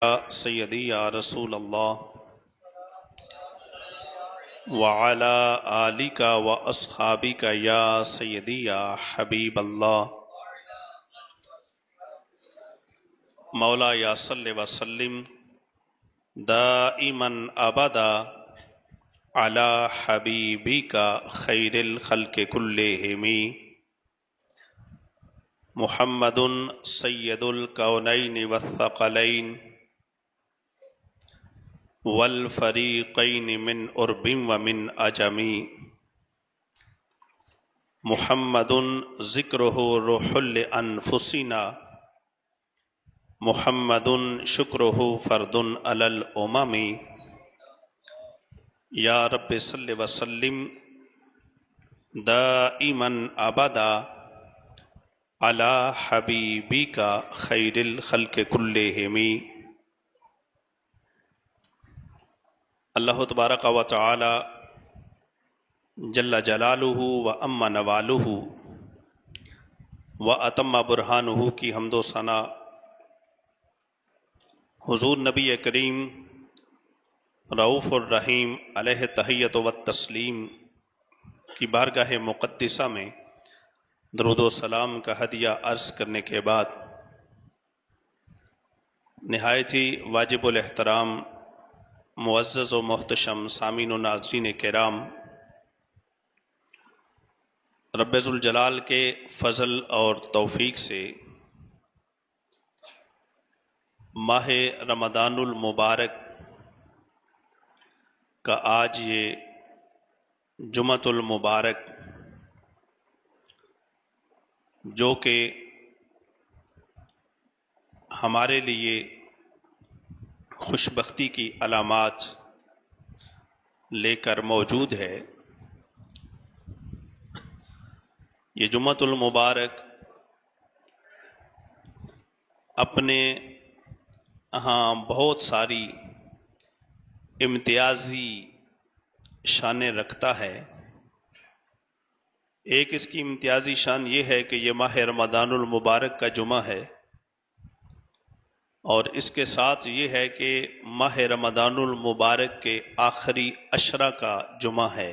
سیدی یا رسول اللہ وعلی آلک و اصحابک یا سیدی یا حبیب اللہ مولا یا صلی وسلم دائما ابدا علی حبیبک خیر الخلق کلہم محمد سید الکونین والثقلین والفریقین من عرب ومن عجم محمد ذکرہ روح لانفسنا محمد شکرہ فرد علی الامم یا رب صلی وسلم دائما ابدا علی حبیبک خیر الخلق کلہم۔ اللہ تبارک و تعالی جل جلالہ و ام نوالہ و اتم برہانہ کی حمد و ثنا حضور نبی کریم رؤوف الرحیم علیہ تحیۃ و تسلیم کی بارگاہ مقدسہ میں درود و سلام کا ہدیہ عرض کرنے کے بعد نہایت ہی واجب الاحترام معزز و محتشم سامعین و ناظرین کرام، رب ذوالجلال کے فضل اور توفیق سے ماہ رمضان المبارک کا آج یہ جمعۃ المبارک جو کہ ہمارے لیے خوش بختی کی علامات لے کر موجود ہے، یہ جمعۃ المبارک اپنے ہاں بہت ساری امتیازی شانیں رکھتا ہے۔ ایک اس کی امتیازی شان یہ ہے کہ یہ ماہ رمضان المبارک کا جمعہ ہے، اور اس کے ساتھ یہ ہے کہ ماہ رمضان المبارک کے آخری عشرہ کا جمعہ ہے،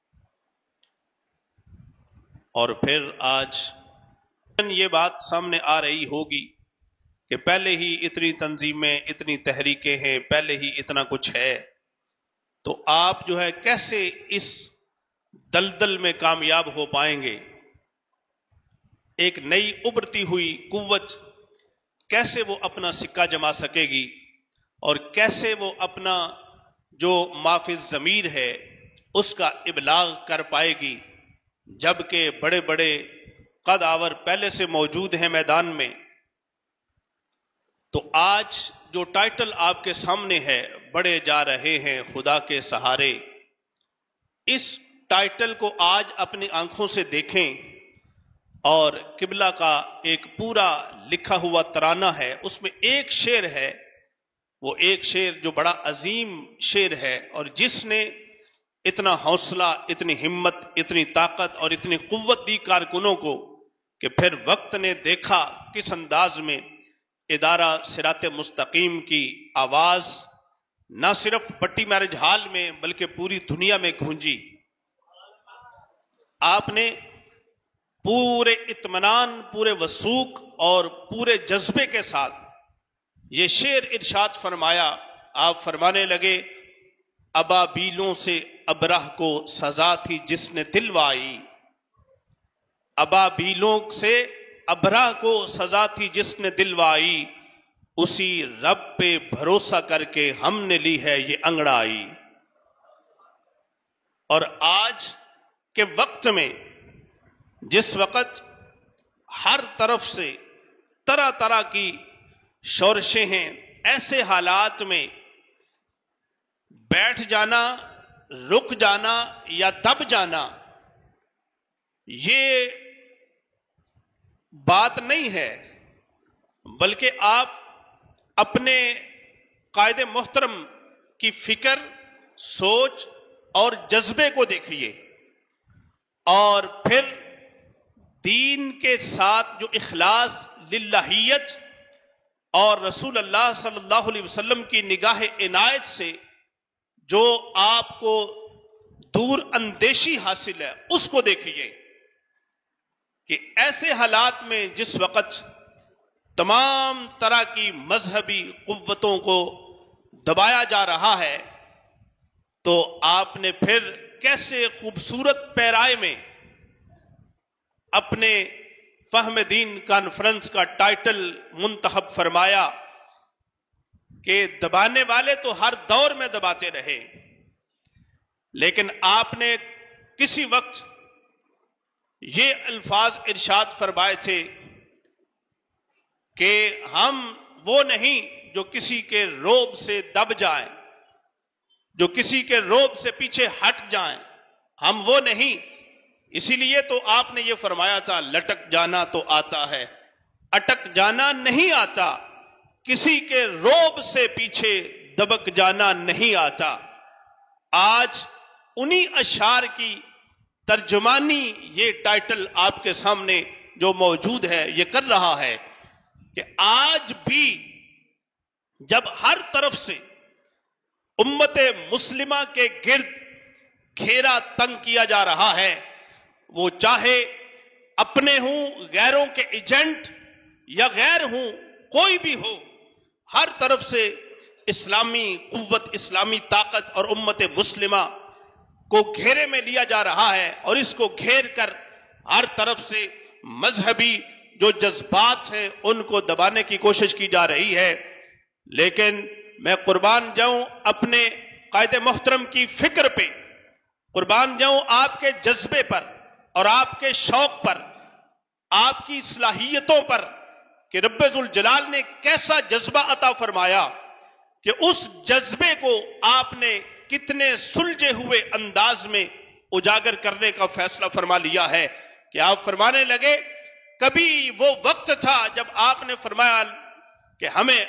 اور پھر آج یہ بات سامنے آ رہی ہوگی کہ پہلے ہی اتنی تنظیمیں، اتنی تحریکیں ہیں، پہلے ہی اتنا کچھ ہے، تو آپ جو ہے کیسے اس دلدل میں کامیاب ہو پائیں گے؟ ایک نئی ابھرتی ہوئی قوت کیسے وہ اپنا سکہ جما سکے گی، اور کیسے وہ اپنا جو ما فی الضمیر ہے اس کا ابلاغ کر پائے گی، جبکہ بڑے بڑے قد آور پہلے سے موجود ہیں میدان میں۔ تو آج جو ٹائٹل آپ کے سامنے ہے، بڑھے جا رہے ہیں خدا کے سہارے، اس ٹائٹل کو آج اپنی آنکھوں سے دیکھیں، اور قبلہ کا ایک پورا لکھا ہوا ترانہ ہے، اس میں ایک شعر ہے، وہ ایک شعر جو بڑا عظیم شعر ہے، اور جس نے اتنا حوصلہ، اتنی ہمت، اتنی طاقت اور اتنی قوت دی کارکنوں کو کہ پھر وقت نے دیکھا کس انداز میں ادارہ صراط مستقیم کی آواز نہ صرف پٹی میرج ہال میں بلکہ پوری دنیا میں گونجی۔ آپ نے پورے اطمینان، پورے وثوق اور پورے جذبے کے ساتھ یہ شعر ارشاد فرمایا۔ آپ فرمانے لگے، ابابیلوں سے ابرہ کو سزا تھی جس نے دلوائی، ابابیلوں سے ابرہ کو سزا تھی جس نے دلوائی، اسی رب پہ بھروسہ کر کے ہم نے لی ہے یہ انگڑائی۔ اور آج کے وقت میں جس وقت ہر طرف سے طرح طرح کی شورشیں ہیں، ایسے حالات میں بیٹھ جانا، رک جانا یا دب جانا یہ بات نہیں ہے، بلکہ آپ اپنے قائد محترم کی فکر، سوچ اور جذبے کو دیکھیے، اور پھر دین کے ساتھ جو اخلاص، للہیت اور رسول اللہ صلی اللہ علیہ وسلم کی نگاہ عنایت سے جو آپ کو دور اندیشی حاصل ہے اس کو دیکھیے کہ ایسے حالات میں جس وقت تمام طرح کی مذہبی قوتوں کو دبایا جا رہا ہے تو آپ نے پھر کیسے خوبصورت پیرائے میں اپنے فہم دین کانفرنس کا ٹائٹل منتخب فرمایا کہ دبانے والے تو ہر دور میں دباتے رہے، لیکن آپ نے کسی وقت یہ الفاظ ارشاد فرمائے تھے کہ ہم وہ نہیں جو کسی کے روب سے دب جائیں، جو کسی کے روب سے پیچھے ہٹ جائیں، ہم وہ نہیں۔ اسی لیے تو آپ نے یہ فرمایا تھا لٹک جانا تو آتا ہے، اٹک جانا نہیں آتا، کسی کے روب سے پیچھے دبک جانا نہیں آتا۔ آج انہی اشعار کی ترجمانی یہ ٹائٹل آپ کے سامنے جو موجود ہے یہ کر رہا ہے کہ آج بھی جب ہر طرف سے امت مسلمہ کے گرد گھیرا تنگ کیا جا رہا ہے، وہ چاہے اپنے ہوں، غیروں کے ایجنٹ یا غیر ہوں، کوئی بھی ہو، ہر طرف سے اسلامی قوت، اسلامی طاقت اور امت مسلمہ کو گھیرے میں لیا جا رہا ہے، اور اس کو گھیر کر ہر طرف سے مذہبی جو جذبات ہیں ان کو دبانے کی کوشش کی جا رہی ہے۔ لیکن میں قربان جاؤں اپنے قائد محترم کی فکر پہ، قربان جاؤں آپ کے جذبے پر اور آپ کے شوق پر، آپ کی صلاحیتوں پر کہ رب ذوالجلال نے کیسا جذبہ عطا فرمایا کہ اس جذبے کو آپ نے کتنے سلجھے ہوئے انداز میں اجاگر کرنے کا فیصلہ فرما لیا ہے کہ آپ فرمانے لگے کبھی وہ وقت تھا جب آپ نے فرمایا کہ ہمیں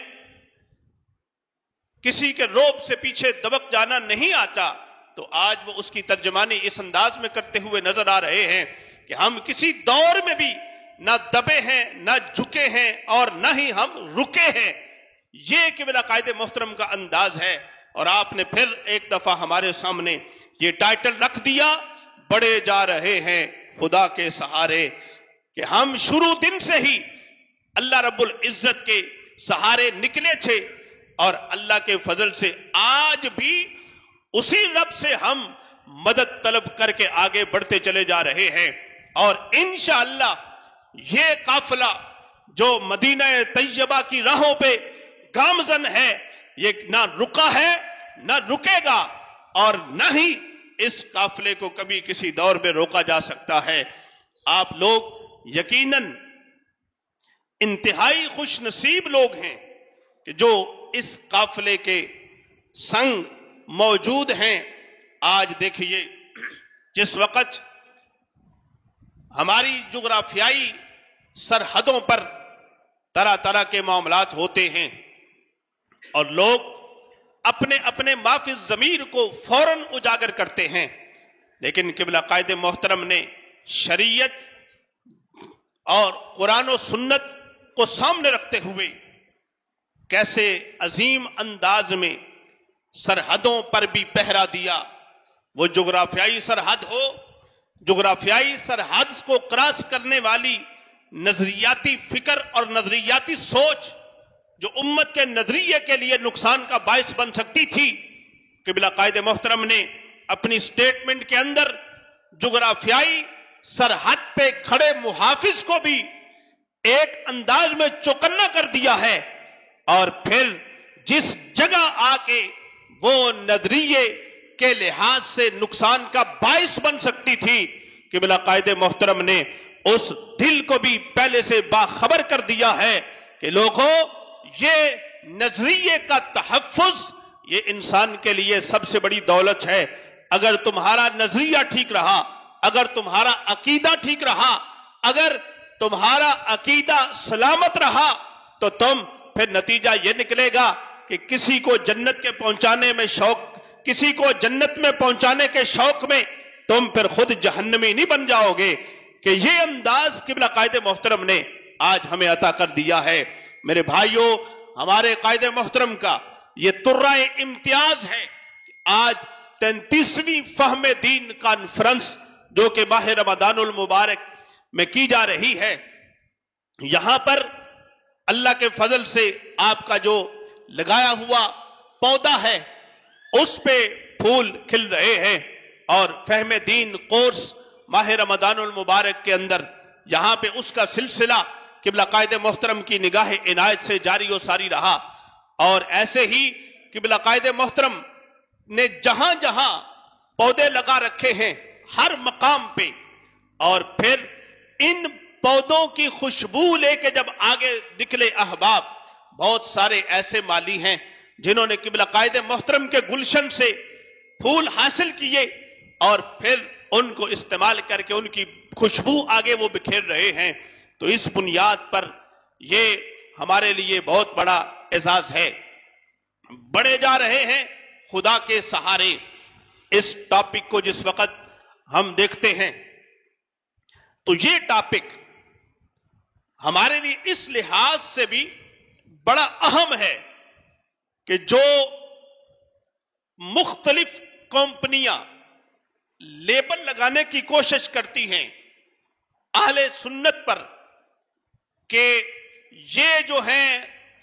کسی کے روب سے پیچھے دبک جانا نہیں آتا، تو آج وہ اس کی ترجمانی اس انداز میں کرتے ہوئے نظر آ رہے ہیں کہ ہم کسی دور میں بھی نہ دبے ہیں، نہ جھکے ہیں، اور نہ ہی ہم رکے ہیں۔ یہ قبلہ قائد محترم کا انداز ہے، اور آپ نے پھر ایک دفعہ ہمارے سامنے یہ ٹائٹل رکھ دیا، بڑھے جا رہے ہیں خدا کے سہارے، کہ ہم شروع دن سے ہی اللہ رب العزت کے سہارے نکلے تھے، اور اللہ کے فضل سے آج بھی اسی رب سے ہم مدد طلب کر کے آگے بڑھتے چلے جا رہے ہیں۔ اور انشاءاللہ یہ قافلہ جو مدینہ طیبہ کی راہوں پہ گامزن ہے، یہ نہ رکا ہے نہ رکے گا، اور نہ ہی اس قافلے کو کبھی کسی دور میں روکا جا سکتا ہے۔ آپ لوگ یقیناً انتہائی خوش نصیب لوگ ہیں کہ جو اس قافلے کے سنگ موجود ہیں۔ آج دیکھیے جس وقت ہماری جغرافیائی سرحدوں پر طرح طرح کے معاملات ہوتے ہیں اور لوگ اپنے اپنے معافی الضمیر کو فوراً اجاگر کرتے ہیں، لیکن قبلہ قائد محترم نے شریعت اور قرآن و سنت کو سامنے رکھتے ہوئے کیسے عظیم انداز میں سرحدوں پر بھی پہرا دیا۔ وہ جغرافیائی سرحد ہو، جغرافیائی سرحد کو کراس کرنے والی نظریاتی فکر اور نظریاتی سوچ جو امت کے نظریے کے لیے نقصان کا باعث بن سکتی تھی، قبلہ قائد محترم نے اپنی سٹیٹمنٹ کے اندر جغرافیائی سرحد پہ کھڑے محافظ کو بھی ایک انداز میں چوکنا کر دیا ہے، اور پھر جس جگہ آ کے وہ نظریے کے لحاظ سے نقصان کا باعث بن سکتی تھی، قبلہ قائد محترم نے اس دل کو بھی پہلے سے باخبر کر دیا ہے کہ لوگوں، یہ نظریے کا تحفظ یہ انسان کے لیے سب سے بڑی دولت ہے۔ اگر تمہارا نظریہ ٹھیک رہا، اگر تمہارا عقیدہ ٹھیک رہا، اگر تمہارا عقیدہ سلامت رہا، تو تم پھر نتیجہ یہ نکلے گا کہ کسی کو جنت کے پہنچانے میں شوق، کسی کو جنت میں پہنچانے کے شوق میں تم پھر خود جہنمی نہیں بن جاؤ گے۔ کہ یہ انداز قبلہ قائد محترم نے آج ہمیں عطا کر دیا ہے میرے بھائیوں، ہمارے قائد محترم کا یہ ترہ امتیاز ہے، آج 33ویں فہم دین کانفرنس جو کہ ماہ رمضان المبارک میں کی جا رہی ہے، یہاں پر اللہ کے فضل سے آپ کا جو لگایا ہوا پودا ہے اس پہ پھول کھل رہے ہیں، اور فہم دین کورس ماہ رمضان المبارک کے اندر یہاں پہ اس کا سلسلہ قبلہ قائد محترم کی نگاہ عنایت سے جاری و ساری رہا، اور ایسے ہی قبلہ قائد محترم نے جہاں جہاں پودے لگا رکھے ہیں ہر مقام پہ، اور پھر ان پودوں کی خوشبو لے کے جب آگے نکلے احباب، بہت سارے ایسے مالی ہیں جنہوں نے قبلہ قائد محترم کے گلشن سے پھول حاصل کیے اور پھر ان کو استعمال کر کے ان کی خوشبو آگے وہ بکھیر رہے ہیں۔ تو اس بنیاد پر یہ ہمارے لیے بہت بڑا اعزاز ہے۔ بڑھے جا رہے ہیں خدا کے سہارے، اس ٹاپک کو جس وقت ہم دیکھتے ہیں تو یہ ٹاپک ہمارے لیے اس لحاظ سے بھی بڑا اہم ہے کہ جو مختلف کمپنیاں لیبل لگانے کی کوشش کرتی ہیں اہل سنت پر کہ یہ جو ہیں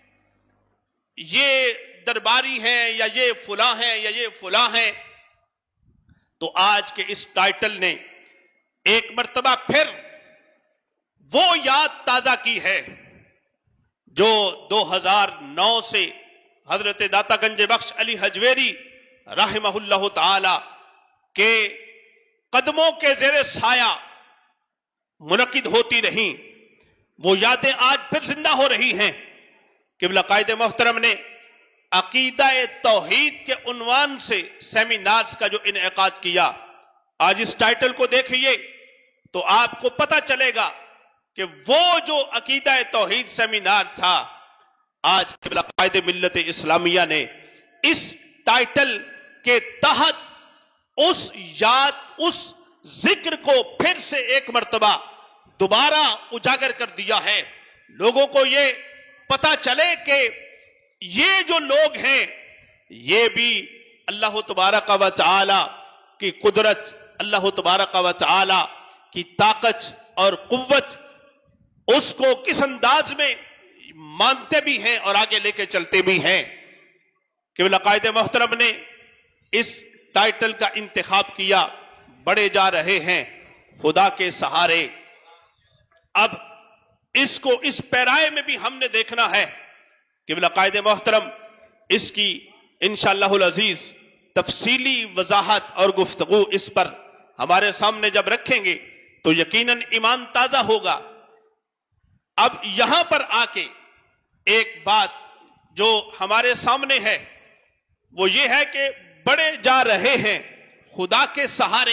یہ درباری ہیں یا یہ فلاں ہیں یا یہ فلاں ہیں، تو آج کے اس ٹائٹل نے ایک مرتبہ پھر وہ یاد تازہ کی ہے جو 2009 سے حضرت داتا گنج بخش علی حجویری رحمہ اللہ تعالی کے قدموں کے زیر سایہ منعقد ہوتی رہیں، وہ یادیں آج پھر زندہ ہو رہی ہیں۔ قبلہ قائد محترم نے عقیدہ توحید کے عنوان سے سیمینارز کا جو انعقاد کیا، آج اس ٹائٹل کو دیکھئے تو آپ کو پتہ چلے گا کہ وہ جو عقیدہ توحید سیمینار تھا، آج قبلہ قائد ملت اسلامیہ نے اس ٹائٹل کے تحت اس ذکر کو پھر سے ایک مرتبہ دوبارہ اجاگر کر دیا ہے۔ لوگوں کو یہ پتہ چلے کہ یہ جو لوگ ہیں یہ بھی اللہ تبارک و تعالی کی قدرت، اللہ تبارک و تعالی کی طاقت اور قوت، اس کو کس انداز میں مانتے بھی ہیں اور آگے لے کے چلتے بھی ہیں۔ قبلہ قائد محترم نے اس ٹائٹل کا انتخاب کیا، بڑھے جا رہے ہیں خدا کے سہارے۔ اب اس کو اس پیرائے میں بھی ہم نے دیکھنا ہے۔ قبلہ قائد محترم اس کی انشاءاللہ العزیز تفصیلی وضاحت اور گفتگو اس پر ہمارے سامنے جب رکھیں گے تو یقیناً ایمان تازہ ہوگا۔ اب یہاں پر آ کے ایک بات جو ہمارے سامنے ہے وہ یہ ہے کہ بڑھے جا رہے ہیں خدا کے سہارے۔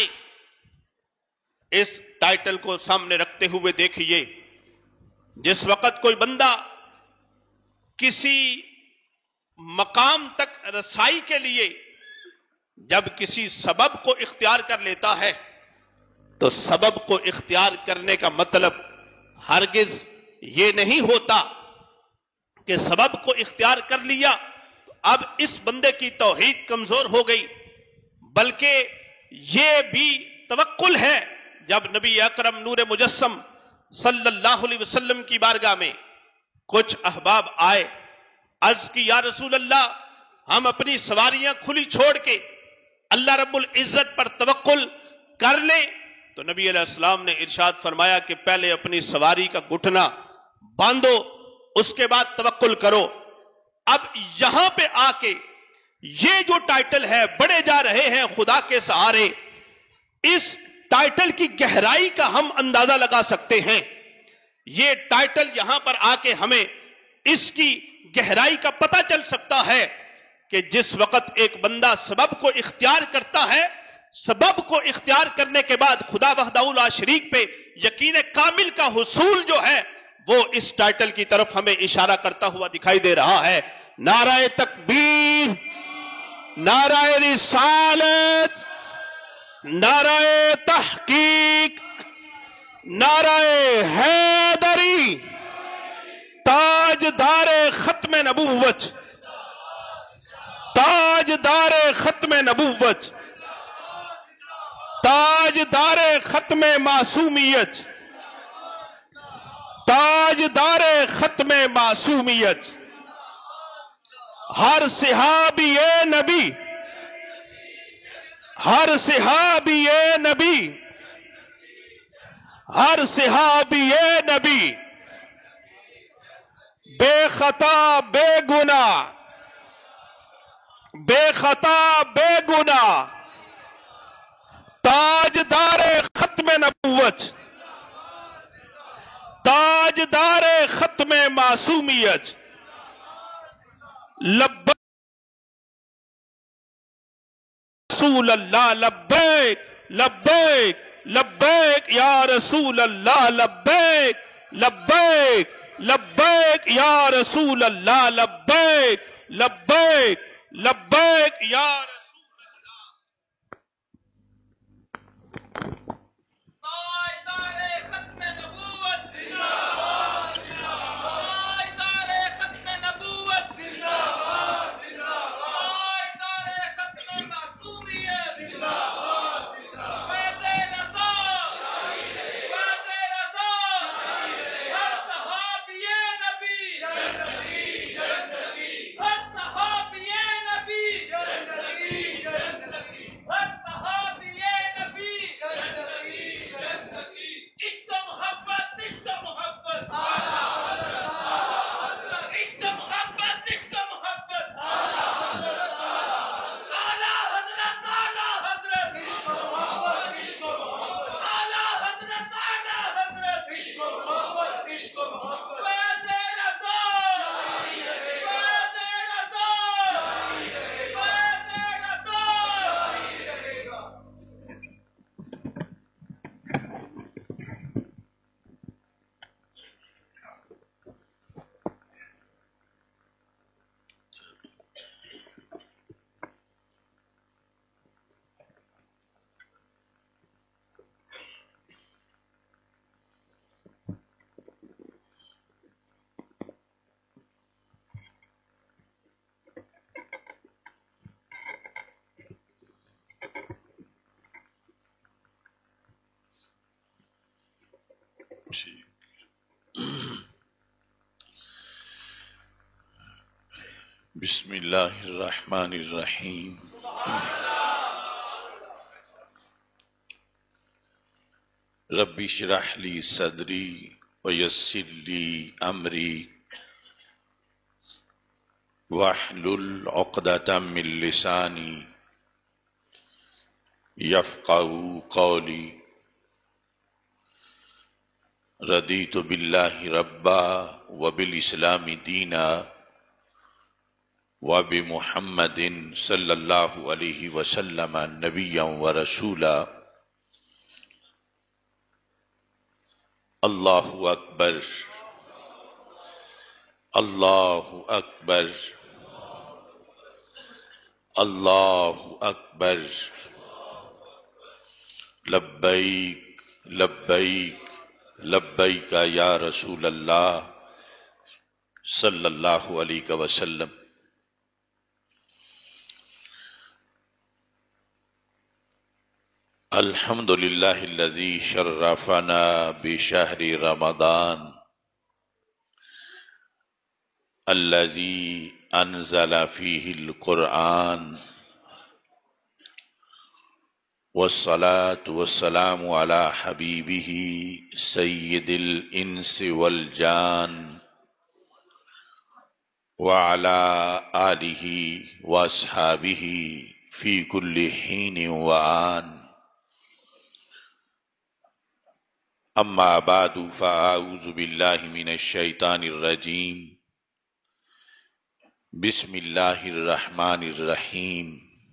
اس ٹائٹل کو سامنے رکھتے ہوئے دیکھیے، جس وقت کوئی بندہ کسی مقام تک رسائی کے لیے جب کسی سبب کو اختیار کر لیتا ہے تو سبب کو اختیار کرنے کا مطلب ہرگز یہ نہیں ہوتا کہ سبب کو اختیار کر لیا تو اب اس بندے کی توحید کمزور ہو گئی، بلکہ یہ بھی توکل ہے۔ جب نبی اکرم نور مجسم صلی اللہ علیہ وسلم کی بارگاہ میں کچھ احباب آئے، عرض کی یا رسول اللہ ہم اپنی سواریاں کھلی چھوڑ کے اللہ رب العزت پر توکل کر لیں، تو نبی علیہ السلام نے ارشاد فرمایا کہ پہلے اپنی سواری کا گھٹنا باندھو، اس کے بعد توکل کرو۔ اب یہاں پہ آ کے یہ جو ٹائٹل ہے بڑھے جا رہے ہیں خدا کے سہارے، اس ٹائٹل کی گہرائی کا ہم اندازہ لگا سکتے ہیں۔ یہ ٹائٹل یہاں پر آ کے ہمیں اس کی گہرائی کا پتہ چل سکتا ہے کہ جس وقت ایک بندہ سبب کو اختیار کرتا ہے، سبب کو اختیار کرنے کے بعد خدا وحدہ لا شریک پہ یقین کامل کا حصول جو ہے وہ اس ٹائٹل کی طرف ہمیں اشارہ کرتا ہوا دکھائی دے رہا ہے۔ نعرہ تکبیر، نعرہ رسالت، نعرہ تحقیق، نعرہ حیدری، تاج تاجدار ختم نبوت، تاجدار ختم نبوت، تاجدار ختم معصومیت، تاجدار ختم معصومیت، ہر صحابی نبی، ہر صحابی نبی، ہر صحابی نبی بے خطا بے گناہ، بے خطا بے گناہ، تاجدار ختم نبوت، تاجدار ختم معصومیت، لبیک رسول اللہ، لبیک لبیک لبیک یا رسول اللہ، لبیک لبیک لبیک یا رسول اللہ، لبیک لبیک لبیک یا رسول بسم اللہ الرحمن الرحیم رب اشرح لی صدری ویسر لی امری واحلل عقدۃ من لسانی یفقہوا قولی رضیت باللہ ربا وبالاسلام دینا وبمحمد صلی اللہ علیہ وسلم نبیا ورسولا اللہ اکبر اللہ اکبر اللہ اکبر لبیک لبیک لبیک یا رسول اللہ صلی اللہ علیہ وسلم۔ الحمدللہ الذی شرفنا بشہر رمضان الذی انزل فیہ القرآن والصلاة والسلام علی حبیبہ سید الانس والجان وعلی آلہ واصحابہ فی کل حین وآن، اما بعد فاعوذ باللہ من الشیطان الرجیم، بسم اللہ الرحمن الرحیم،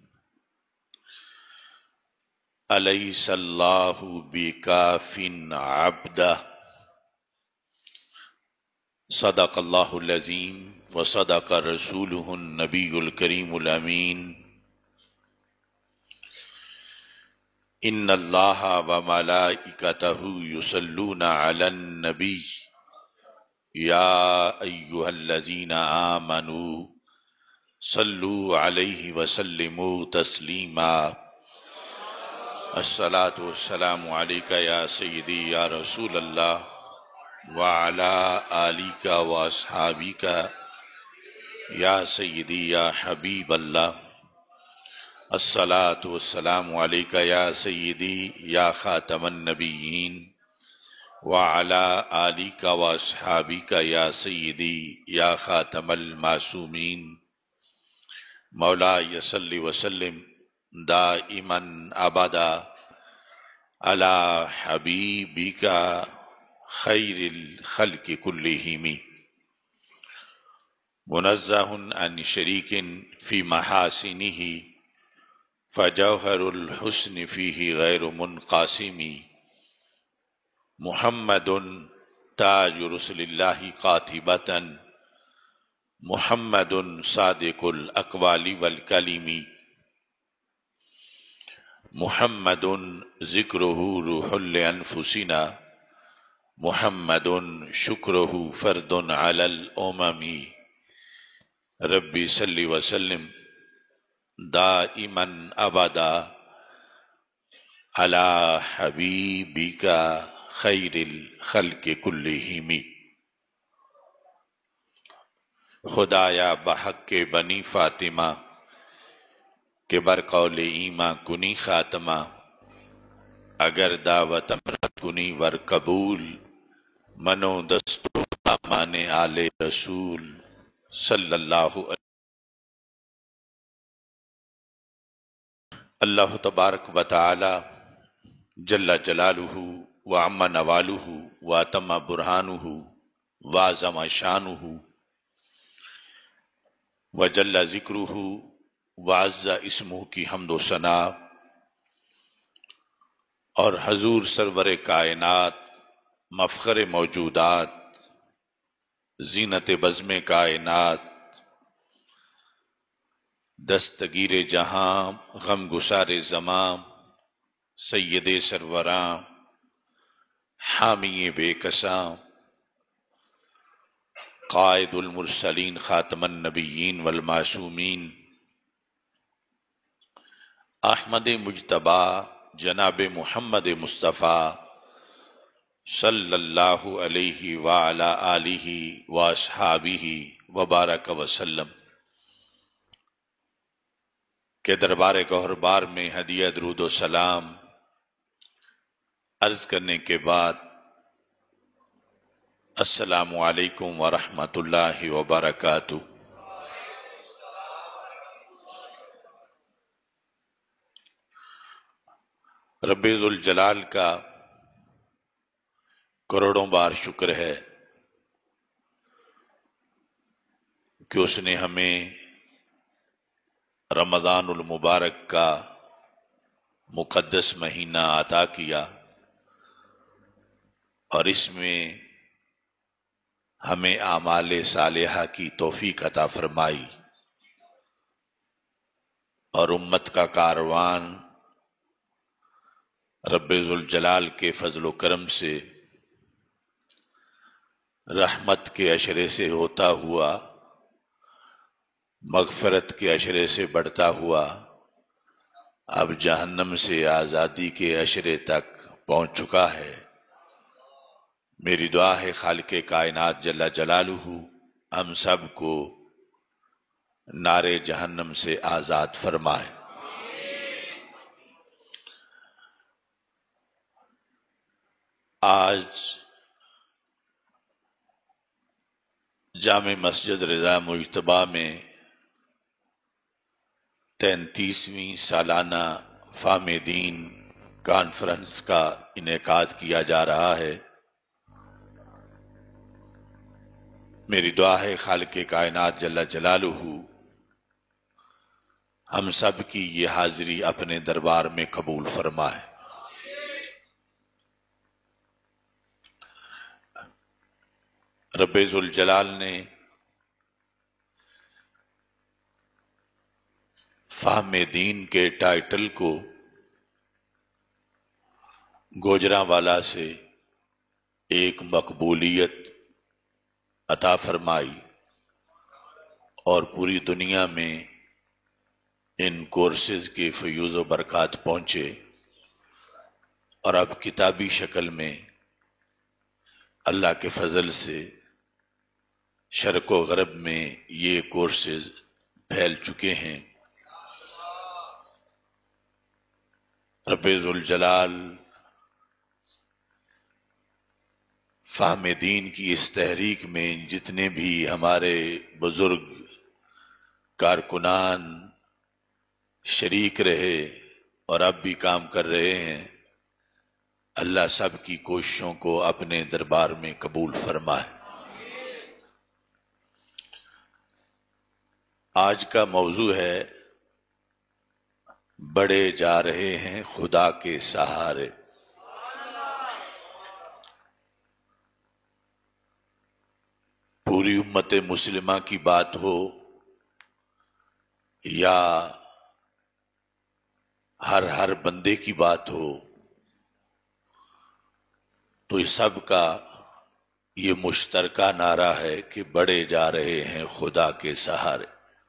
الیس اللہ بکاف عبدہ، صدق اللہ العظیم وصدق رسولہ النبی الکریم الامین۔ ان اللہ وملائکتہ یصلون علی النبی یا ایہا الذین آمنوا صلوا علیہ وسلموا تسلیما الصلاۃ والسلام علیک یا سیدی یا رسول اللہ وعلی آلک واصحابک یا سیدی یا حبیب اللہ الصلاۃ والسلام علیک یا سیدی یا خاتم النبیین وعلی آلک واصحابک یا سیدی یا خاتم المعصومین مولاي صل وسلم دائما ابدا على حبيبك خير الخلق كلهم منزه عن شريك في محاسنه فجوهر الحسن فيه غير منقاسم محمد تاج رسل الله قاطبة محمد صادق الاقوال والکلم محمد ذکرہ روح لانفسنا محمد شکرہ فرد علی الامم ربی صلی وسلم دائما ابدا علی حبیبک خیر الخلق کلہم خدایا بحق کے بنی فاطمہ کہ برقول ایماں کنی خاتمہ اگر دعوت امرت کنی ور قبول منو دستور امان آل رسول صلی اللہ علیہ اللہ تبارک و تعالی جل جلالہ وعم نوالہ واتم برہانہ وعظم شانہ وجل ذکرہ وعز اسمہ کی حمد و ثنا اور حضور سرور کائنات مفخر موجودات زینت بزم کائنات دستگیر جہاں غم گسار زماں سید سروراں حامی بے کساں قائد المرسلین خاتم النبیین والمعصومین احمد مجتبی جناب محمد مصطفیٰ صلی اللہ علیہ وعلی آلہ واصحابہ وبارک وسلم کے دربار گوہربار میں ہدیہ درود و سلام عرض کرنے کے بعد السلام علیکم ورحمۃ اللہ وبرکاتہ۔ رب ذوالجلال کا کروڑوں بار شکر ہے کہ اس نے ہمیں رمضان المبارک کا مقدس مہینہ عطا کیا اور اس میں ہمیں اعمال صالحہ کی توفیق عطا فرمائی اور امت کا کاروان رب ذوالجلال کے فضل و کرم سے رحمت کے عشرے سے ہوتا ہوا مغفرت کے عشرے سے بڑھتا ہوا اب جہنم سے آزادی کے عشرے تک پہنچ چکا ہے۔ میری دعا ہے خالق کائنات جل جلالہ ہم سب کو نار جہنم سے آزاد فرمائے۔ آج جامع مسجد رضا مجتبیٰ میں 33ویں سالانہ فہم دین کانفرنس کا انعقاد کیا جا رہا ہے۔ میری دعا ہے خالق کائنات جل جلالہ ہم سب کی یہ حاضری اپنے دربار میں قبول فرمائے۔ رب ذوالجلال نے فہم دین کے ٹائٹل کو گوجرانوالا سے ایک مقبولیت عطا فرمائی اور پوری دنیا میں ان کورسز کے فیوز و برکات پہنچے اور اب کتابی شکل میں اللہ کے فضل سے شرق و غرب میں یہ کورسز پھیل چکے ہیں۔ رب ذوالجلال فہم دین کی اس تحریک میں جتنے بھی ہمارے بزرگ کارکنان شریک رہے اور اب بھی کام کر رہے ہیں، اللہ سب کی کوششوں کو اپنے دربار میں قبول فرمائے۔ آج کا موضوع ہے بڑھے جا رہے ہیں خدا کے سہارے۔ پوری امت مسلمہ کی بات ہو یا ہر بندے کی بات ہو، تو اس سب کا یہ مشترکہ نعرہ ہے کہ بڑھے جا رہے ہیں خدا کے سہارے۔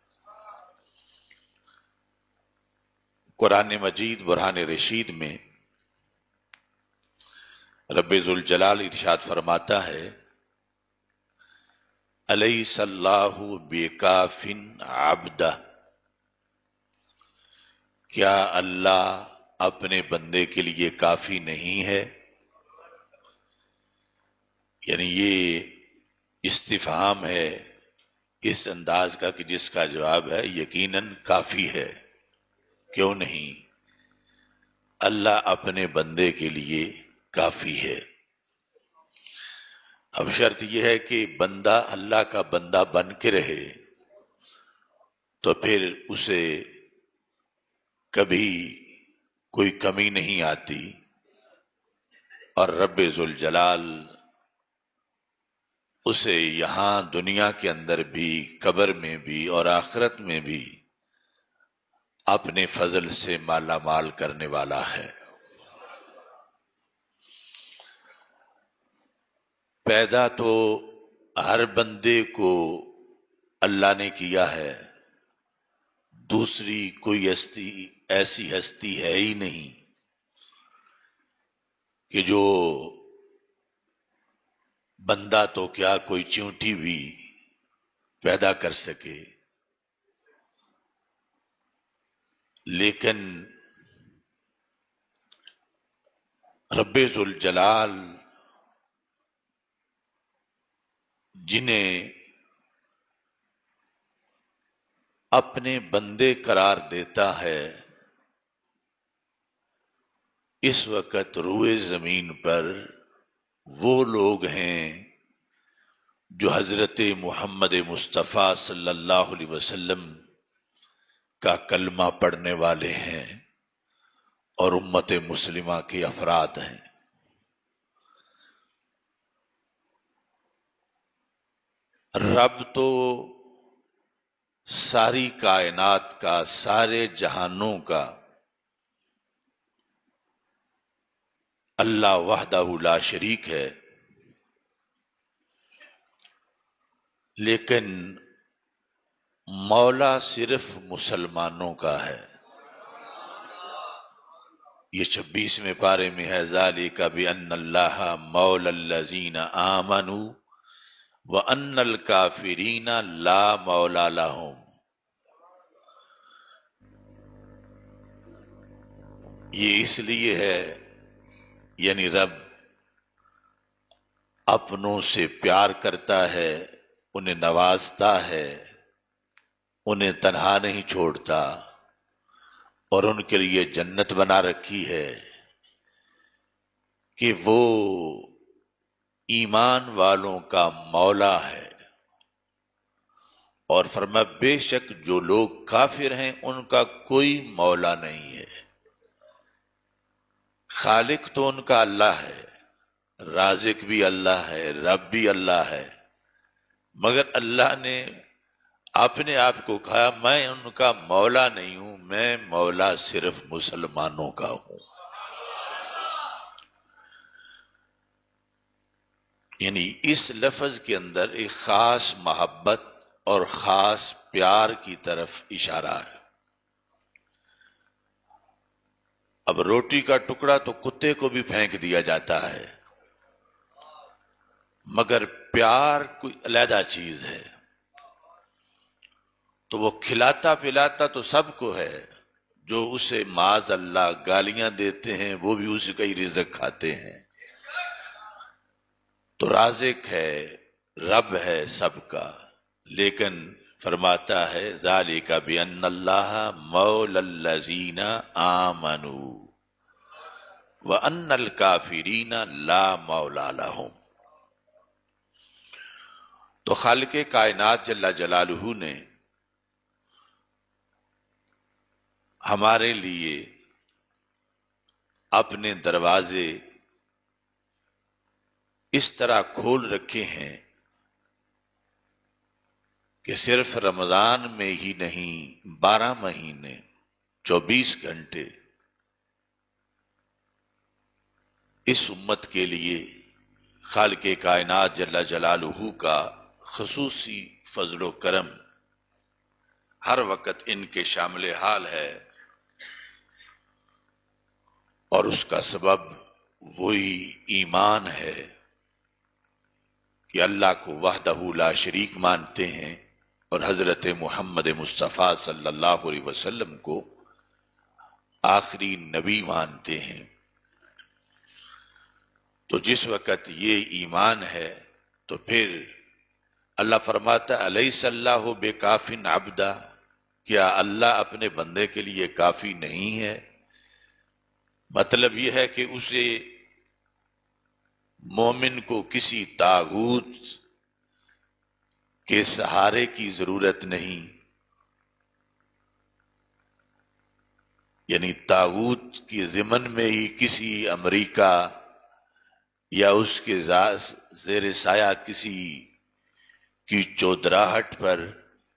قرآن مجید برہان رشید میں رب ذوالجلال ارشاد فرماتا ہے، الیس اللہ بکاف عبدہ، کیا اللہ اپنے بندے کے لیے کافی نہیں ہے؟ یعنی یہ استفہام ہے اس انداز کا کہ جس کا جواب ہے یقیناً کافی ہے، کیوں نہیں؟ اللہ اپنے بندے کے لیے کافی ہے۔ اب شرط یہ ہے کہ بندہ اللہ کا بندہ بن کے رہے تو پھر اسے کبھی کوئی کمی نہیں آتی، اور رب ذوالجلال اسے یہاں دنیا کے اندر بھی، قبر میں بھی اور آخرت میں بھی اپنے فضل سے مالا مال کرنے والا ہے۔ پیدا تو ہر بندے کو اللہ نے کیا ہے، دوسری کوئی ایسی ہستی ہے ہی نہیں کہ جو بندہ تو کیا کوئی چیونٹی بھی پیدا کر سکے، لیکن رب ذوالجلال جنہیں اپنے بندے قرار دیتا ہے، اس وقت روئے زمین پر وہ لوگ ہیں جو حضرت محمد مصطفیٰ صلی اللہ علیہ وسلم کا کلمہ پڑھنے والے ہیں اور امت مسلمہ کے افراد ہیں۔ رب تو ساری کائنات کا، سارے جہانوں کا اللہ وحدہ لا شریک ہے، لیکن مولا صرف مسلمانوں کا ہے۔ یہ 26ویں پارے میں ہے، ذالک بأن اللہ مولا الذین آمنوا وأن الکافرین لا مولا لہم۔ یہ اس لیے ہے، یعنی رب اپنوں سے پیار کرتا ہے، انہیں نوازتا ہے، انہیں تنہا نہیں چھوڑتا، اور ان کے لیے جنت بنا رکھی ہے کہ وہ ایمان والوں کا مولا ہے، اور فرمایا بے شک جو لوگ کافر ہیں ان کا کوئی مولا نہیں ہے۔ خالق تو ان کا اللہ ہے، رازق بھی اللہ ہے، رب بھی اللہ ہے، مگر اللہ نے اپنے آپ کو کہا میں ان کا مولا نہیں ہوں، میں مولا صرف مسلمانوں کا ہوں۔ یعنی اس لفظ کے اندر ایک خاص محبت اور خاص پیار کی طرف اشارہ ہے۔ اب روٹی کا ٹکڑا تو کتے کو بھی پھینک دیا جاتا ہے، مگر پیار کوئی علیحدہ چیز ہے، تو وہ کھلاتا پلاتا تو سب کو ہے، جو اسے معاذ اللہ گالیاں دیتے ہیں وہ بھی اسی کا ہی رزق کھاتے ہیں۔ تو رازق ہے، رب ہے سب کا، لیکن فرماتا ہے ذالک بأن اللہ مولی الذین آمنوا وأن الکافرین لا مولی لہم۔ تو خالق کائنات جل جلالہ نے ہمارے لیے اپنے دروازے اس طرح کھول رکھے ہیں کہ صرف رمضان میں ہی نہیں، 12 مہینے 24 گھنٹے اس امت کے لیے خالق کائنات جل جلالہ کا خصوصی فضل و کرم ہر وقت ان کے شامل حال ہے، اور اس کا سبب وہی ایمان ہے کہ اللہ کو وحدہ لا شریک مانتے ہیں اور حضرت محمد مصطفیٰ صلی اللہ علیہ وسلم کو آخری نبی مانتے ہیں۔ تو جس وقت یہ ایمان ہے تو پھر اللہ فرماتا الیس اللہ بکاف عبدا، کیا اللہ اپنے بندے کے لیے کافی نہیں ہے؟ مطلب یہ ہے کہ اسے مومن کو کسی طاغوت کے سہارے کی ضرورت نہیں، یعنی طاغوت کی ضمن میں ہی کسی امریکہ یا اس کے زیر سایہ کسی کی چودراہٹ پر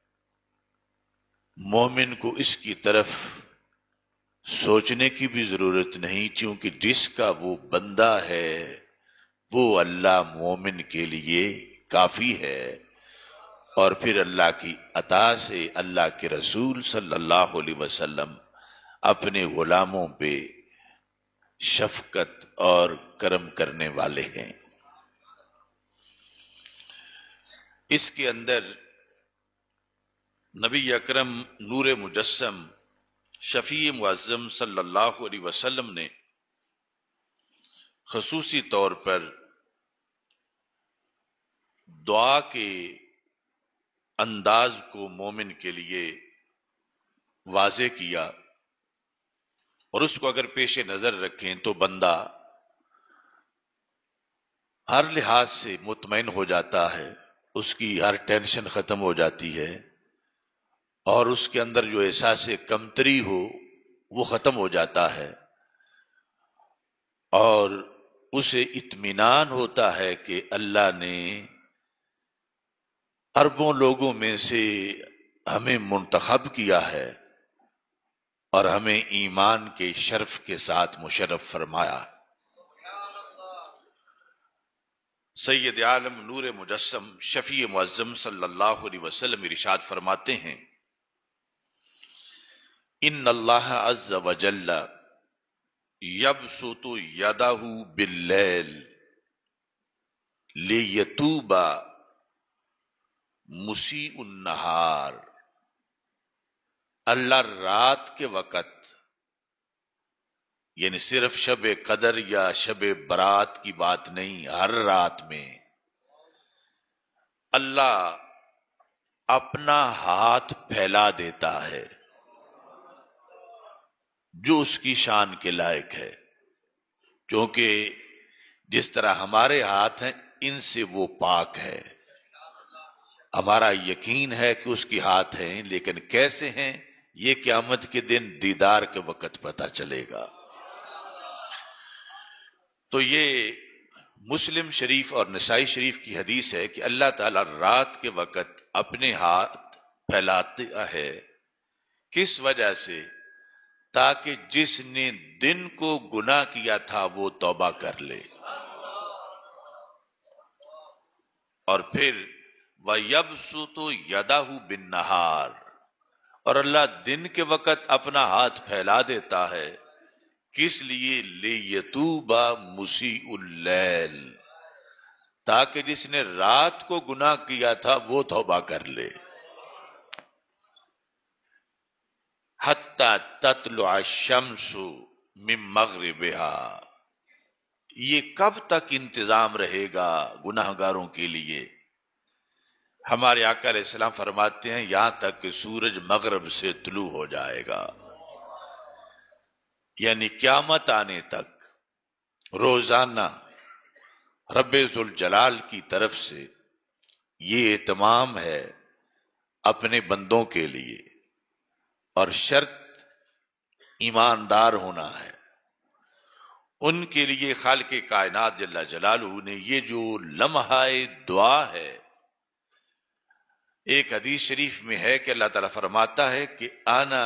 مومن کو اس کی طرف سوچنے کی بھی ضرورت نہیں، کیونکہ جس کا وہ بندہ ہے وہ اللہ مومن کے لیے کافی ہے۔ اور پھر اللہ کی عطا سے اللہ کے رسول صلی اللہ علیہ وسلم اپنے غلاموں پہ شفقت اور کرم کرنے والے ہیں۔ اس کے اندر نبی اکرم نور مجسم شفیع معظم صلی اللہ علیہ وسلم نے خصوصی طور پر دعا کے انداز کو مومن کے لیے واضح کیا، اور اس کو اگر پیش نظر رکھیں تو بندہ ہر لحاظ سے مطمئن ہو جاتا ہے، اس کی ہر ٹینشن ختم ہو جاتی ہے، اور اس کے اندر جو احساس کمتری ہو وہ ختم ہو جاتا ہے، اور اسے اطمینان ہوتا ہے کہ اللہ نے اربوں لوگوں میں سے ہمیں منتخب کیا ہے اور ہمیں ایمان کے شرف کے ساتھ مشرف فرمایا۔ سید عالم نور مجسم شفیع معظم صلی اللہ علیہ وسلم ارشاد فرماتے ہیں ان اللہ عز وجل یبسط یدہ باللیل لیتوب مسیء النہار۔ اللہ رات کے وقت، یعنی صرف شب قدر یا شب برات کی بات نہیں، ہر رات میں اللہ اپنا ہاتھ پھیلا دیتا ہے جو اس کی شان کے لائق ہے، کیونکہ جس طرح ہمارے ہاتھ ہیں ان سے وہ پاک ہے۔ ہمارا یقین ہے کہ اس کے ہاتھ ہیں، لیکن کیسے ہیں یہ قیامت کے دن دیدار کے وقت پتہ چلے گا۔ تو یہ مسلم شریف اور نسائی شریف کی حدیث ہے کہ اللہ تعالیٰ رات کے وقت اپنے ہاتھ پھیلاتا ہے، کس وجہ سے؟ تاکہ جس نے دن کو گناہ کیا تھا وہ توبہ کر لے۔ اور پھر وَيَبْسُطُ يَدَهُ بِالنَّهَارِ، اور اللہ دن کے وقت اپنا ہاتھ پھیلا دیتا ہے، کس لیے؟ لِيَتُوبَ مُسِيءُ اللَّيْلِ، تاکہ جس نے رات کو گناہ کیا تھا وہ توبہ کر لے۔ حَتَّى تَطْلُعَ الشَّمْسُ مِن مَغْرِبِهَا، یہ کب تک انتظام رہے گا گناہگاروں کے لیے؟ ہمارے آقا علیہ السلام فرماتے ہیں یہاں تک کہ سورج مغرب سے طلوع ہو جائے گا، یعنی قیامت آنے تک روزانہ رب ذوالجلال کی طرف سے یہ اہتمام ہے اپنے بندوں کے لیے، اور شرط ایماندار ہونا ہے۔ ان کے لیے خالق کائنات جل جلالہ نے یہ جو لمحہ دعا ہے، ایک حدیث شریف میں ہے کہ اللہ تعالیٰ فرماتا ہے کہ انا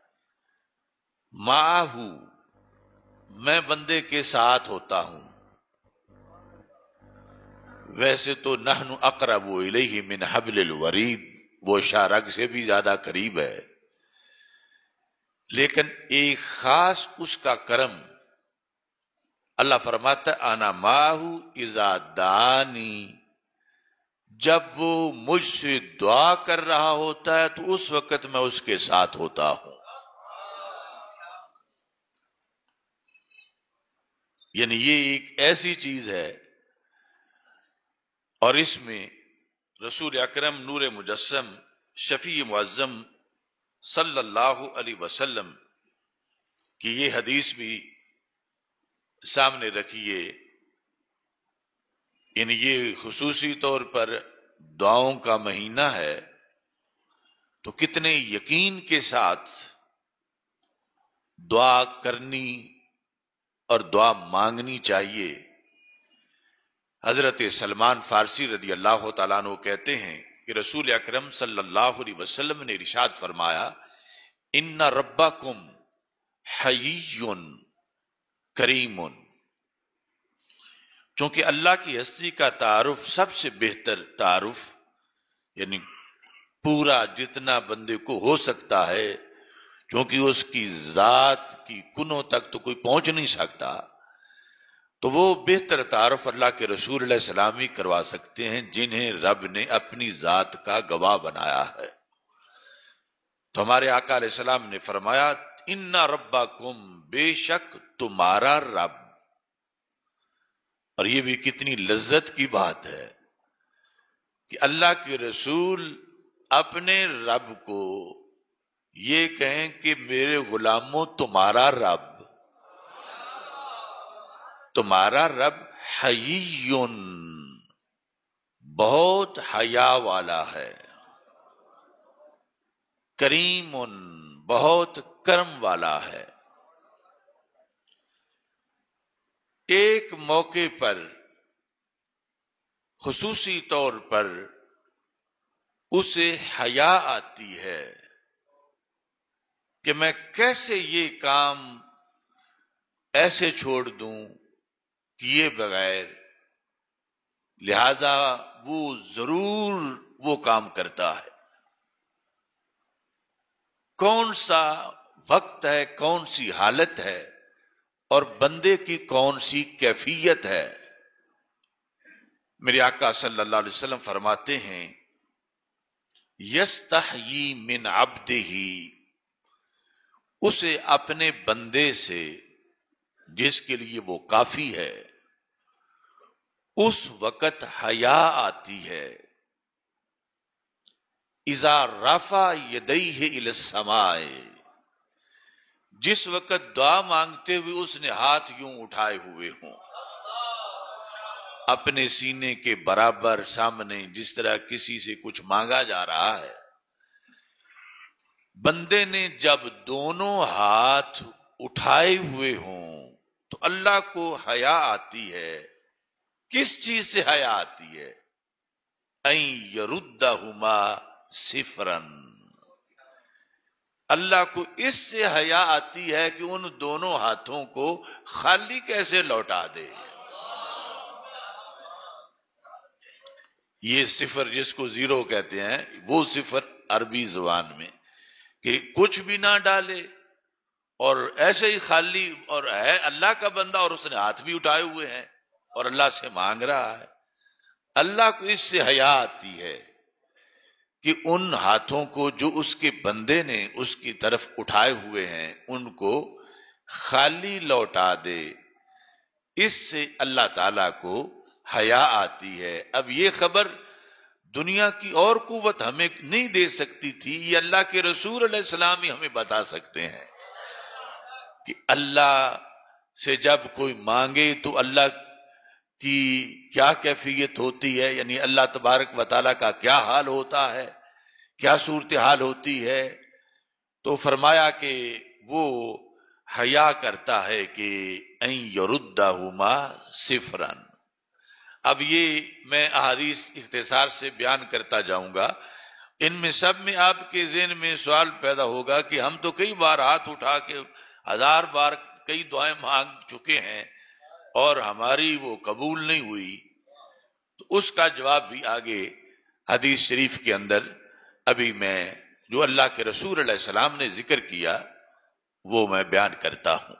معہ، میں بندے کے ساتھ ہوتا ہوں۔ ویسے تو نحن اقرب الیہ من حبل الورید، وہ شارگ سے بھی زیادہ قریب ہے، لیکن ایک خاص اس کا کرم، اللہ فرماتا ہے انا معہ اذا دعانی، جب وہ مجھ سے دعا کر رہا ہوتا ہے تو اس وقت میں اس کے ساتھ ہوتا ہوں۔ یعنی یہ ایک ایسی چیز ہے، اور اس میں رسول اکرم نور مجسم شفیع معظم صلی اللہ علیہ وسلم کی یہ حدیث بھی سامنے رکھیے۔ یعنی یہ خصوصی طور پر دعاؤں کا مہینہ ہے، تو کتنے یقین کے ساتھ دعا کرنی اور دعا مانگنی چاہیے۔ حضرت سلمان فارسی رضی اللہ تعالیٰ عنہ کہتے ہیں کہ رسول اکرم صلی اللہ علیہ وسلم نے ارشاد فرمایا ان ربکم حیی کریم، چونکہ اللہ کی ہستی کا تعارف سب سے بہتر تعارف، یعنی پورا جتنا بندے کو ہو سکتا ہے، کیونکہ اس کی ذات کی کنوں تک تو کوئی پہنچ نہیں سکتا، تو وہ بہتر تعارف اللہ کے رسول علیہ السلام ہی کروا سکتے ہیں جنہیں رب نے اپنی ذات کا گواہ بنایا ہے۔ تو ہمارے آقا علیہ السلام نے فرمایا ان ربکم، بے شک تمہارا رب، اور یہ بھی کتنی لذت کی بات ہے کہ اللہ کے رسول اپنے رب کو یہ کہیں کہ میرے غلاموں تمہارا رب، تمہارا رب حیی، بہت حیا والا ہے، کریم، بہت کرم والا ہے۔ ایک موقع پر خصوصی طور پر اسے حیا آتی ہے کہ میں کیسے یہ کام ایسے چھوڑ دوں کیے بغیر، لہذا وہ ضرور وہ کام کرتا ہے۔ کون سا وقت ہے، کون سی حالت ہے، اور بندے کی کون سی کیفیت ہے؟ میرے آقا صلی اللہ علیہ وسلم فرماتے ہیں یستحیی من عبدہ، اسے اپنے بندے سے جس کے لیے وہ کافی ہے اس وقت حیا آتی ہے، اذا رفع یدیہ الی السماء، جس وقت دعا مانگتے ہوئے اس نے ہاتھ یوں اٹھائے ہوئے ہوں اپنے سینے کے برابر سامنے، جس طرح کسی سے کچھ مانگا جا رہا ہے۔ بندے نے جب دونوں ہاتھ اٹھائے ہوئے ہوں تو اللہ کو حیا آتی ہے۔ کس چیز سے حیا آتی ہے؟ ان یردہما صفرا، اللہ کو اس سے حیا آتی ہے کہ ان دونوں ہاتھوں کو خالی کیسے لوٹا دے۔ یہ صفر جس کو زیرو کہتے ہیں، وہ صفر عربی زبان میں کہ کچھ بھی نہ ڈالے اور ایسے ہی خالی، اور ہے اللہ کا بندہ اور اس نے ہاتھ بھی اٹھائے ہوئے ہیں اور اللہ سے مانگ رہا ہے۔ اللہ کو اس سے حیا آتی ہے کہ ان ہاتھوں کو جو اس کے بندے نے اس کی طرف اٹھائے ہوئے ہیں ان کو خالی لوٹا دے، اس سے اللہ تعالیٰ کو حیا آتی ہے۔ اب یہ خبر دنیا کی اور قوت ہمیں نہیں دے سکتی تھی، یہ اللہ کے رسول علیہ السلام ہی ہمیں بتا سکتے ہیں کہ اللہ سے جب کوئی مانگے تو اللہ کی کیا کیفیت ہوتی ہے، یعنی اللہ تبارک و تعالیٰ کا کیا حال ہوتا ہے، کیا صورتحال ہوتی ہے۔ تو فرمایا کہ وہ حیا کرتا ہے کہ ان یردہما صفرا۔ اب یہ میں احادیث اختصار سے بیان کرتا جاؤں گا، ان میں سب میں آپ کے ذہن میں سوال پیدا ہوگا کہ ہم تو کئی بار ہاتھ اٹھا کے 1000 بار کئی دعائیں مانگ چکے ہیں اور ہماری وہ قبول نہیں ہوئی۔ تو اس کا جواب بھی آگے حدیث شریف کے اندر ابھی میں جو اللہ کے رسول علیہ السلام نے ذکر کیا وہ میں بیان کرتا ہوں۔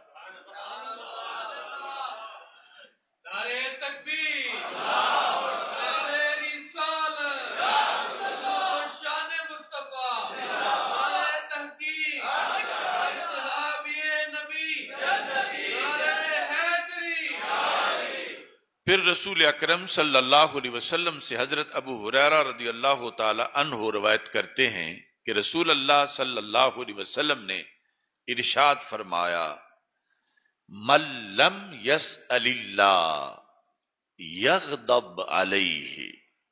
پھر رسول اکرم صلی اللہ علیہ وسلم سے حضرت ابو ہریرہ رضی اللہ تعالی عنہ روایت کرتے ہیں کہ رسول اللہ صلی اللہ علیہ وسلم نے ارشاد فرمایا، من لم یسأل اللہ یغضب علیہ،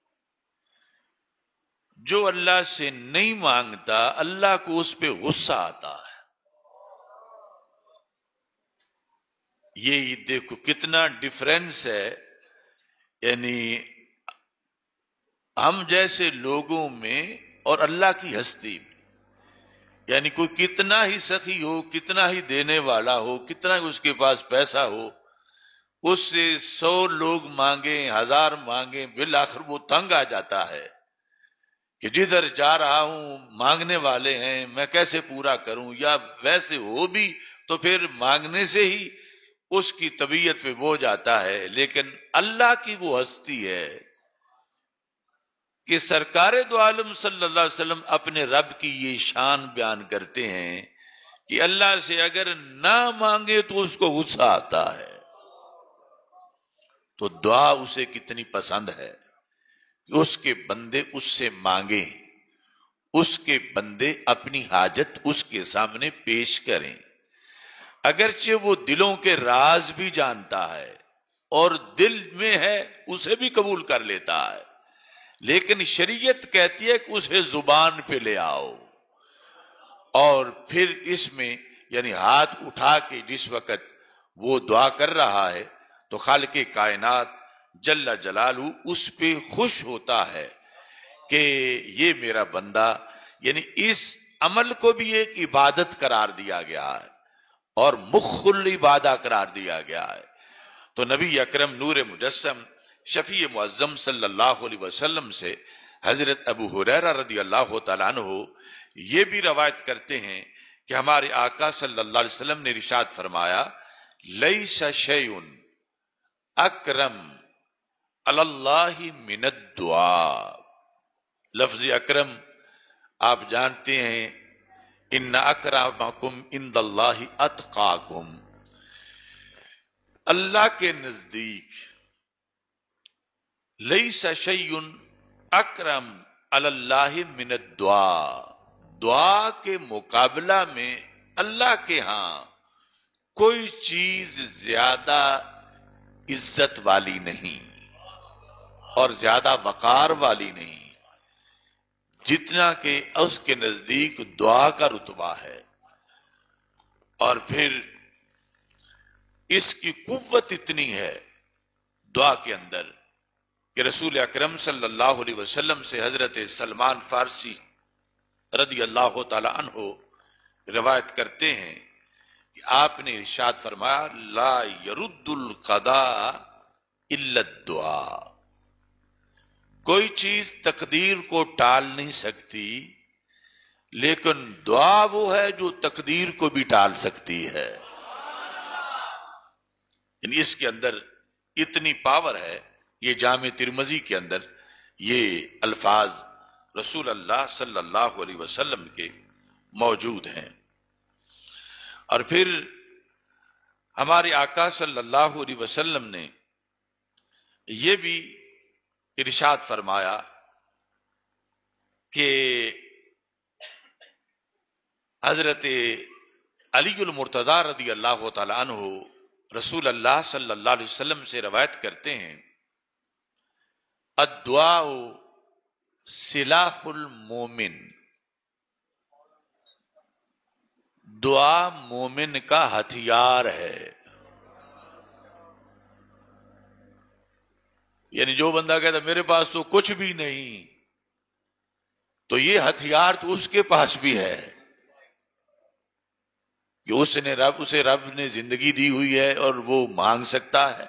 جو اللہ سے نہیں مانگتا اللہ کو اس پہ غصہ آتا ہے۔ یہ دیکھو کتنا ڈفرینس ہے، یعنی ہم جیسے لوگوں میں اور اللہ کی ہستی میں، یعنی کوئی کتنا ہی سخی ہو، کتنا ہی دینے والا ہو، کتنا ہی اس کے پاس پیسہ ہو، اس سے 100 لوگ مانگیں، 1000 مانگیں، بالآخر وہ تنگ آ جاتا ہے کہ جدھر جا رہا ہوں مانگنے والے ہیں، میں کیسے پورا کروں، یا ویسے ہو بھی تو پھر مانگنے سے ہی اس کی طبیعت پہ بوجھ آتا ہے۔ لیکن اللہ کی وہ ہستی ہے کہ سرکار دو عالم صلی اللہ علیہ وسلم اپنے رب کی یہ شان بیان کرتے ہیں کہ اللہ سے اگر نہ مانگے تو اس کو غصہ آتا ہے۔ تو دعا اسے کتنی پسند ہے کہ اس کے بندے اس سے مانگیں، اس کے بندے اپنی حاجت اس کے سامنے پیش کریں، اگرچہ وہ دلوں کے راز بھی جانتا ہے اور دل میں ہے اسے بھی قبول کر لیتا ہے، لیکن شریعت کہتی ہے کہ اسے زبان پہ لے آؤ۔ اور پھر اس میں یعنی ہاتھ اٹھا کے جس وقت وہ دعا کر رہا ہے تو خالق کائنات جل جلالہ اس پہ خوش ہوتا ہے کہ یہ میرا بندہ، یعنی اس عمل کو بھی ایک عبادت قرار دیا گیا ہے اور مخ العبادہ قرار دیا گیا ہے۔ تو نبی اکرم نور مجسم شفیع معظم صلی اللہ علیہ وسلم سے حضرت ابو ہریرہ رضی اللہ تعالیٰ عنہ یہ بھی روایت کرتے ہیں کہ ہمارے آقا صلی اللہ علیہ وسلم نے ارشاد فرمایا، لیس شیء اکرم علی اللہ من الدعاء۔ لفظ اکرم آپ جانتے ہیں، ان اکرمکم عند اللہ اتقاکم، اللہ کے نزدیک لیس شیء اکرم علی اللہ من الدعاء، دعا کے مقابلہ میں اللہ کے ہاں کوئی چیز زیادہ عزت والی نہیں اور زیادہ وقار والی نہیں جتنا کہ اس کے نزدیک دعا کا رتبہ ہے۔ اور پھر اس کی قوت اتنی ہے دعا کے اندر کہ رسول اکرم صلی اللہ علیہ وسلم سے حضرت سلمان فارسی رضی اللہ تعالی عنہ روایت کرتے ہیں کہ آپ نے ارشاد فرمایا، لا يرد القضاء الا الدعاء، کوئی چیز تقدیر کو ٹال نہیں سکتی، لیکن دعا وہ ہے جو تقدیر کو بھی ٹال سکتی ہے۔ یعنی اس کے اندر اتنی پاور ہے۔ یہ جامع ترمذی کے اندر یہ الفاظ رسول اللہ صلی اللہ علیہ وسلم کے موجود ہیں۔ اور پھر ہمارے آقا صلی اللہ علیہ وسلم نے یہ بھی ارشاد فرمایا کہ حضرت علی المرتضی رضی اللہ تعالی عنہ رسول اللہ صلی اللہ علیہ وسلم سے روایت کرتے ہیں، الدعاء سلاح المومن، دعا مومن کا ہتھیار ہے۔ یعنی جو بندہ کہتا ہے میرے پاس تو کچھ بھی نہیں، تو یہ ہتھیار تو اس کے پاس بھی ہے کہ اسے رب نے زندگی دی ہوئی ہے اور وہ مانگ سکتا ہے۔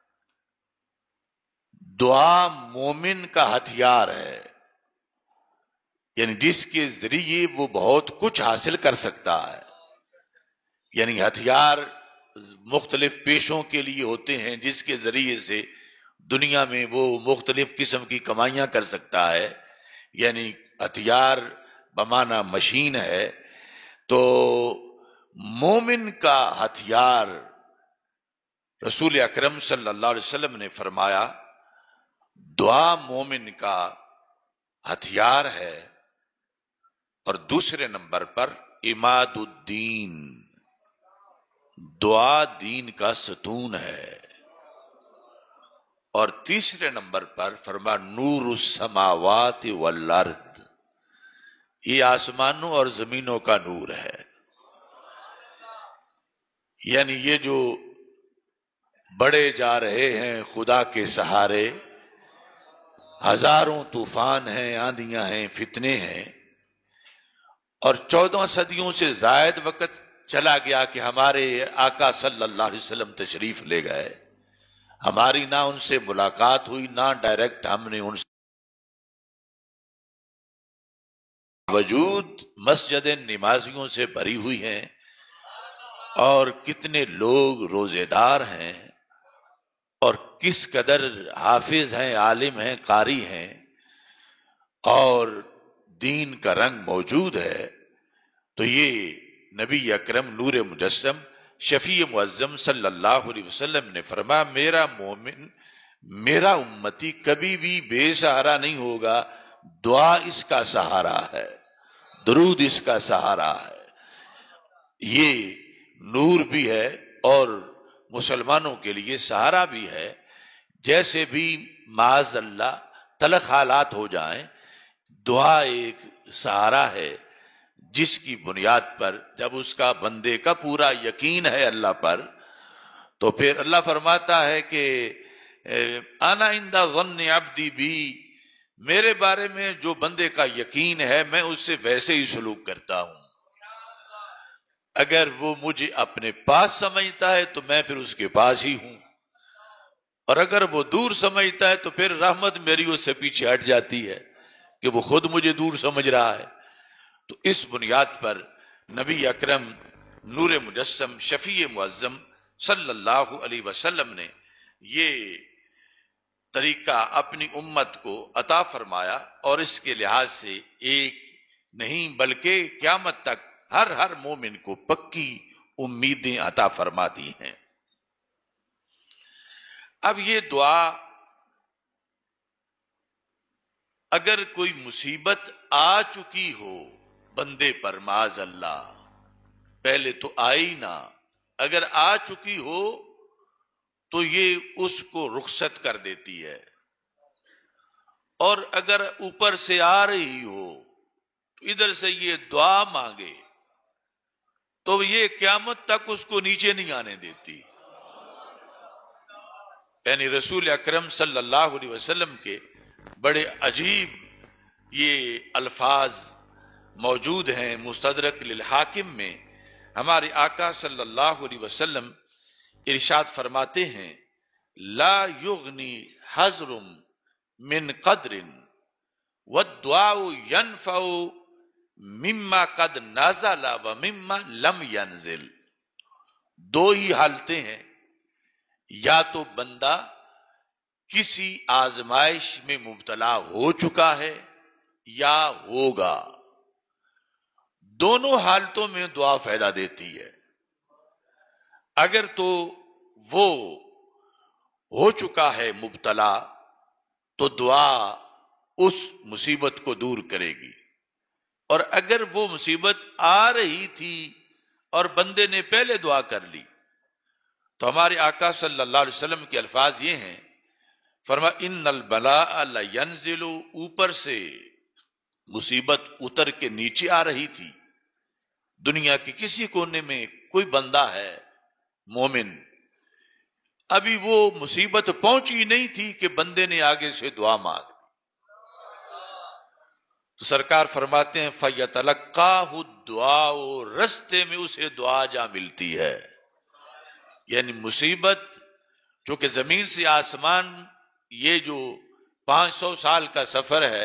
دعا مومن کا ہتھیار ہے، یعنی جس کے ذریعے وہ بہت کچھ حاصل کر سکتا ہے۔ یعنی ہتھیار مختلف پیشوں کے لیے ہوتے ہیں جس کے ذریعے سے دنیا میں وہ مختلف قسم کی کمائیاں کر سکتا ہے۔ یعنی ہتھیار بمعنی مشین ہے۔ تو مومن کا ہتھیار رسول اکرم صلی اللہ علیہ وسلم نے فرمایا دعا مومن کا ہتھیار ہے۔ اور دوسرے نمبر پر عماد الدین، دعا دین کا ستون ہے۔ اور تیسرے نمبر پر فرما نور السماوات والارض، یہ آسمانوں اور زمینوں کا نور ہے۔ یعنی یہ جو بڑے جا رہے ہیں خدا کے سہارے، ہزاروں طوفان ہیں، آندیاں ہیں، فتنے ہیں، اور 14 صدیوں سے زائد وقت چلا گیا کہ ہمارے آقا صلی اللہ علیہ وسلم تشریف لے گئے، ہماری نہ ان سے ملاقات ہوئی، نہ ڈائریکٹ ہم نے ان سے وجود مسجد نمازیوں سے بھری ہوئی ہیں، اور کتنے لوگ روزے دار ہیں، اور کس قدر حافظ ہیں، عالم ہیں، قاری ہیں، اور دین کا رنگ موجود ہے۔ تو یہ نبی اکرم نور مجسم شفیع معظم صلی اللہ علیہ وسلم نے فرمایا میرا مومن، میرا امتی کبھی بھی بے سہارا نہیں ہوگا، دعا اس کا سہارا ہے، درود اس کا سہارا ہے۔ یہ نور بھی ہے اور مسلمانوں کے لیے سہارا بھی ہے۔ جیسے بھی معاذ اللہ تلخ حالات ہو جائیں، دعا ایک سہارا ہے جس کی بنیاد پر جب اس کا بندے کا پورا یقین ہے اللہ پر، تو پھر اللہ فرماتا ہے کہ انا عند ظن عبدی بی، میرے بارے میں جو بندے کا یقین ہے میں اس سے ویسے ہی سلوک کرتا ہوں۔ اگر وہ مجھے اپنے پاس سمجھتا ہے تو میں پھر اس کے پاس ہی ہوں، اور اگر وہ دور سمجھتا ہے تو پھر رحمت میری اس سے پیچھے ہٹ جاتی ہے کہ وہ خود مجھے دور سمجھ رہا ہے۔ تو اس بنیاد پر نبی اکرم نور مجسم شفیع معظم صلی اللہ علیہ وسلم نے یہ طریقہ اپنی امت کو عطا فرمایا، اور اس کے لحاظ سے ایک نہیں بلکہ قیامت تک ہر مومن کو پکی امیدیں عطا فرماتی ہیں۔ اب یہ دعا اگر کوئی مصیبت آ چکی ہو بندے پر معاذ اللہ، پہلے تو آئی نہ، اگر آ چکی ہو تو یہ اس کو رخصت کر دیتی ہے، اور اگر اوپر سے آ رہی ہو تو ادھر سے یہ دعا مانگے تو یہ قیامت تک اس کو نیچے نہیں آنے دیتی۔ یعنی رسول اکرم صلی اللہ علیہ وسلم کے بڑے عجیب یہ الفاظ موجود ہیں مستدرک للحاکم میں۔ ہمارے آقا صلی اللہ علیہ وسلم ارشاد فرماتے ہیں لا یغنی حذر من قدر والدعاء ينفع مما قد نزل ومما لم ينزل. دو ہی حالتیں ہیں، یا تو بندہ کسی آزمائش میں مبتلا ہو چکا ہے یا ہوگا. دونوں حالتوں میں دعا فائدہ دیتی ہے. اگر تو وہ ہو چکا ہے مبتلا تو دعا اس مصیبت کو دور کرے گی، اور اگر وہ مصیبت آ رہی تھی اور بندے نے پہلے دعا کر لی تو ہمارے آقا صلی اللہ علیہ وسلم کے الفاظ یہ ہیں، فرمایا ان البلاء لینزل، اوپر سے مصیبت اتر کے نیچے آ رہی تھی. دنیا کے کسی کونے میں کوئی بندہ ہے مومن، ابھی وہ مصیبت پہنچی نہیں تھی کہ بندے نے آگے سے دعا مانگ لی، تو سرکار فرماتے ہیں فَيَتَلَقَّاهُ الدُّعَاءُ، رستے میں اسے دعا جا ملتی ہے. یعنی مصیبت چونکہ زمین سے آسمان یہ جو 500 سال کا سفر ہے،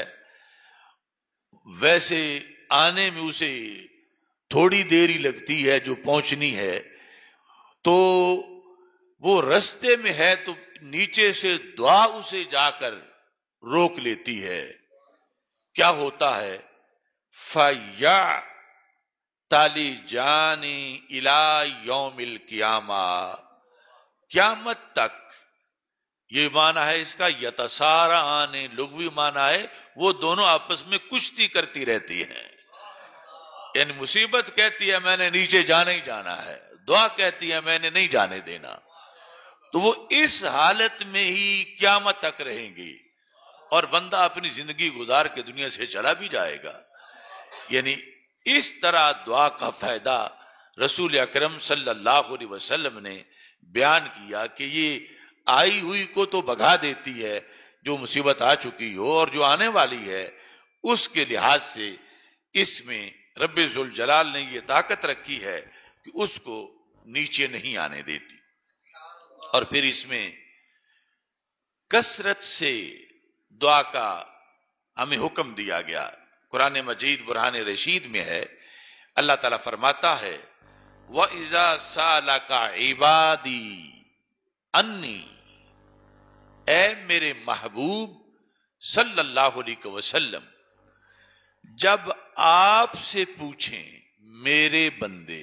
ویسے آنے میں اسے تھوڑی دیر ہی لگتی ہے جو پہنچنی ہے، تو وہ رستے میں ہے تو نیچے سے دعا اسے جا کر روک لیتی ہے. کیا ہوتا ہے؟ فَيَا تالی جانی الی یوم القیامہ، قیامت تک. یہ معنی ہے اس کا یتسارعان، لغوی معنی ہے وہ دونوں آپس میں کشتی کرتی رہتی ہیں. یعنی مصیبت کہتی ہے میں نے نیچے جانا ہی جانا ہے، دعا کہتی ہے میں نے نہیں جانے دینا، تو وہ اس حالت میں ہی قیامت تک رہیں گی اور بندہ اپنی زندگی گزار کے دنیا سے چلا بھی جائے گا. یعنی اس طرح دعا کا فائدہ رسول اکرم صلی اللہ علیہ وسلم نے بیان کیا کہ یہ آئی ہوئی کو تو بھگا دیتی ہے جو مصیبت آ چکی ہو، اور جو آنے والی ہے اس کے لحاظ سے اس میں رب ذوالجلال نے یہ طاقت رکھی ہے کہ اس کو نیچے نہیں آنے دیتی. اور پھر اس میں کثرت سے دعا کا ہمیں حکم دیا گیا. قرآن مجید برہان رشید میں ہے، اللہ تعالیٰ فرماتا ہے وَإِذَا سَأَلَكَ عِبَادِي انی، اے میرے محبوب صلی اللہ علیہ وسلم، جب آپ سے پوچھیں میرے بندے،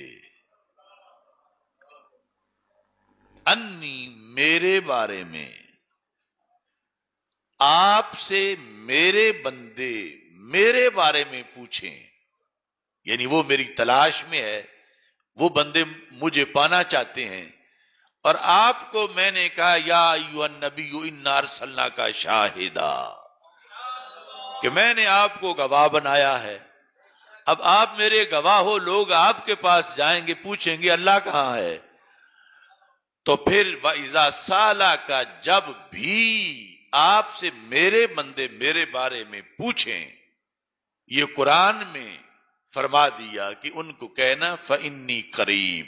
انی میرے بارے میں، آپ سے میرے بندے میرے بارے میں پوچھیں، یعنی وہ میری تلاش میں ہے، وہ بندے مجھے پانا چاہتے ہیں، اور آپ کو میں نے کہا یا ایھا النبی انا ارسلناک شاہدا، کہ میں نے آپ کو گواہ بنایا ہے. اب آپ میرے گواہ ہو، لوگ آپ کے پاس جائیں گے پوچھیں گے اللہ کہاں ہے. تو پھر وَإِذَا سَأَلَكَ، جب بھی آپ سے میرے بندے میرے بارے میں پوچھیں، یہ قرآن میں فرما دیا کہ ان کو کہنا فَإِنِّي قریب،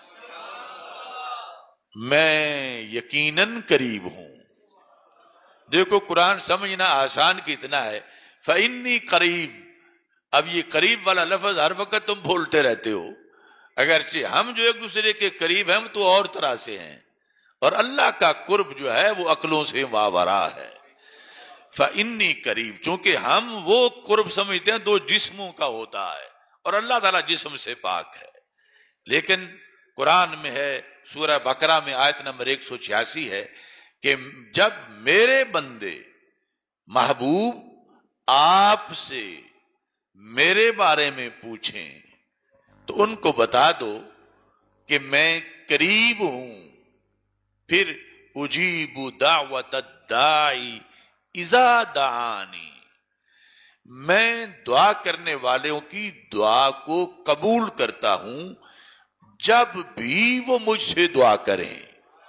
میں یقیناً قریب ہوں. دیکھو قرآن سمجھنا آسان کتنا ہے. فَإِنِّي قریب، اب یہ قریب والا لفظ ہر وقت تم بولتے رہتے ہو، اگرچہ ہم جو ایک دوسرے کے قریب ہیں تو اور طرح سے ہیں، اور اللہ کا قرب جو ہے وہ عقلوں سے ماورا ہے. فَإِنِّي قریب، چونکہ ہم وہ قرب سمجھتے ہیں دو جسموں کا ہوتا ہے، اور اللہ تعالیٰ جسم سے پاک ہے. لیکن قرآن میں ہے، سورہ بقرہ میں آیت نمبر 186 ہے کہ جب میرے بندے محبوب آپ سے میرے بارے میں پوچھیں تو ان کو بتا دو کہ میں قریب ہوں. پھر اجیب دعوت الداعی اذا دعانی، میں دعا کرنے والوں کی دعا کو قبول کرتا ہوں جب بھی وہ مجھ سے دعا کریں.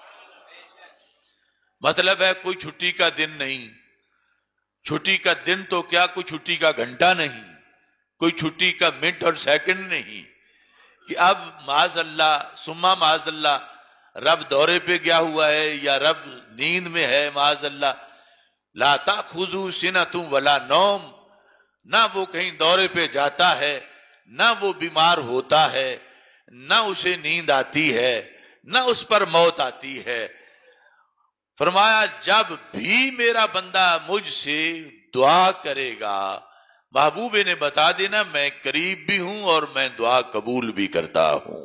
مطلب ہے کوئی چھٹی کا دن نہیں، چھٹی کا دن تو کیا کوئی چھٹی کا گھنٹہ نہیں، کوئی چھٹی کا منٹ اور سیکنڈ نہیں کہ اب معاذ اللہ ثم معاذ اللہ رب دورے پہ گیا ہوا ہے یا رب نیند میں ہے معاذ اللہ. لا تأخذہ سنۃ ولا نوم، نہ وہ کہیں دورے پہ جاتا ہے، نہ وہ بیمار ہوتا ہے، نہ اسے نیند آتی ہے، نہ اس پر موت آتی ہے۔ فرمایا جب بھی میرا بندہ مجھ سے دعا کرے گا، محبوب نے بتا دینا میں قریب بھی ہوں اور میں دعا قبول بھی کرتا ہوں۔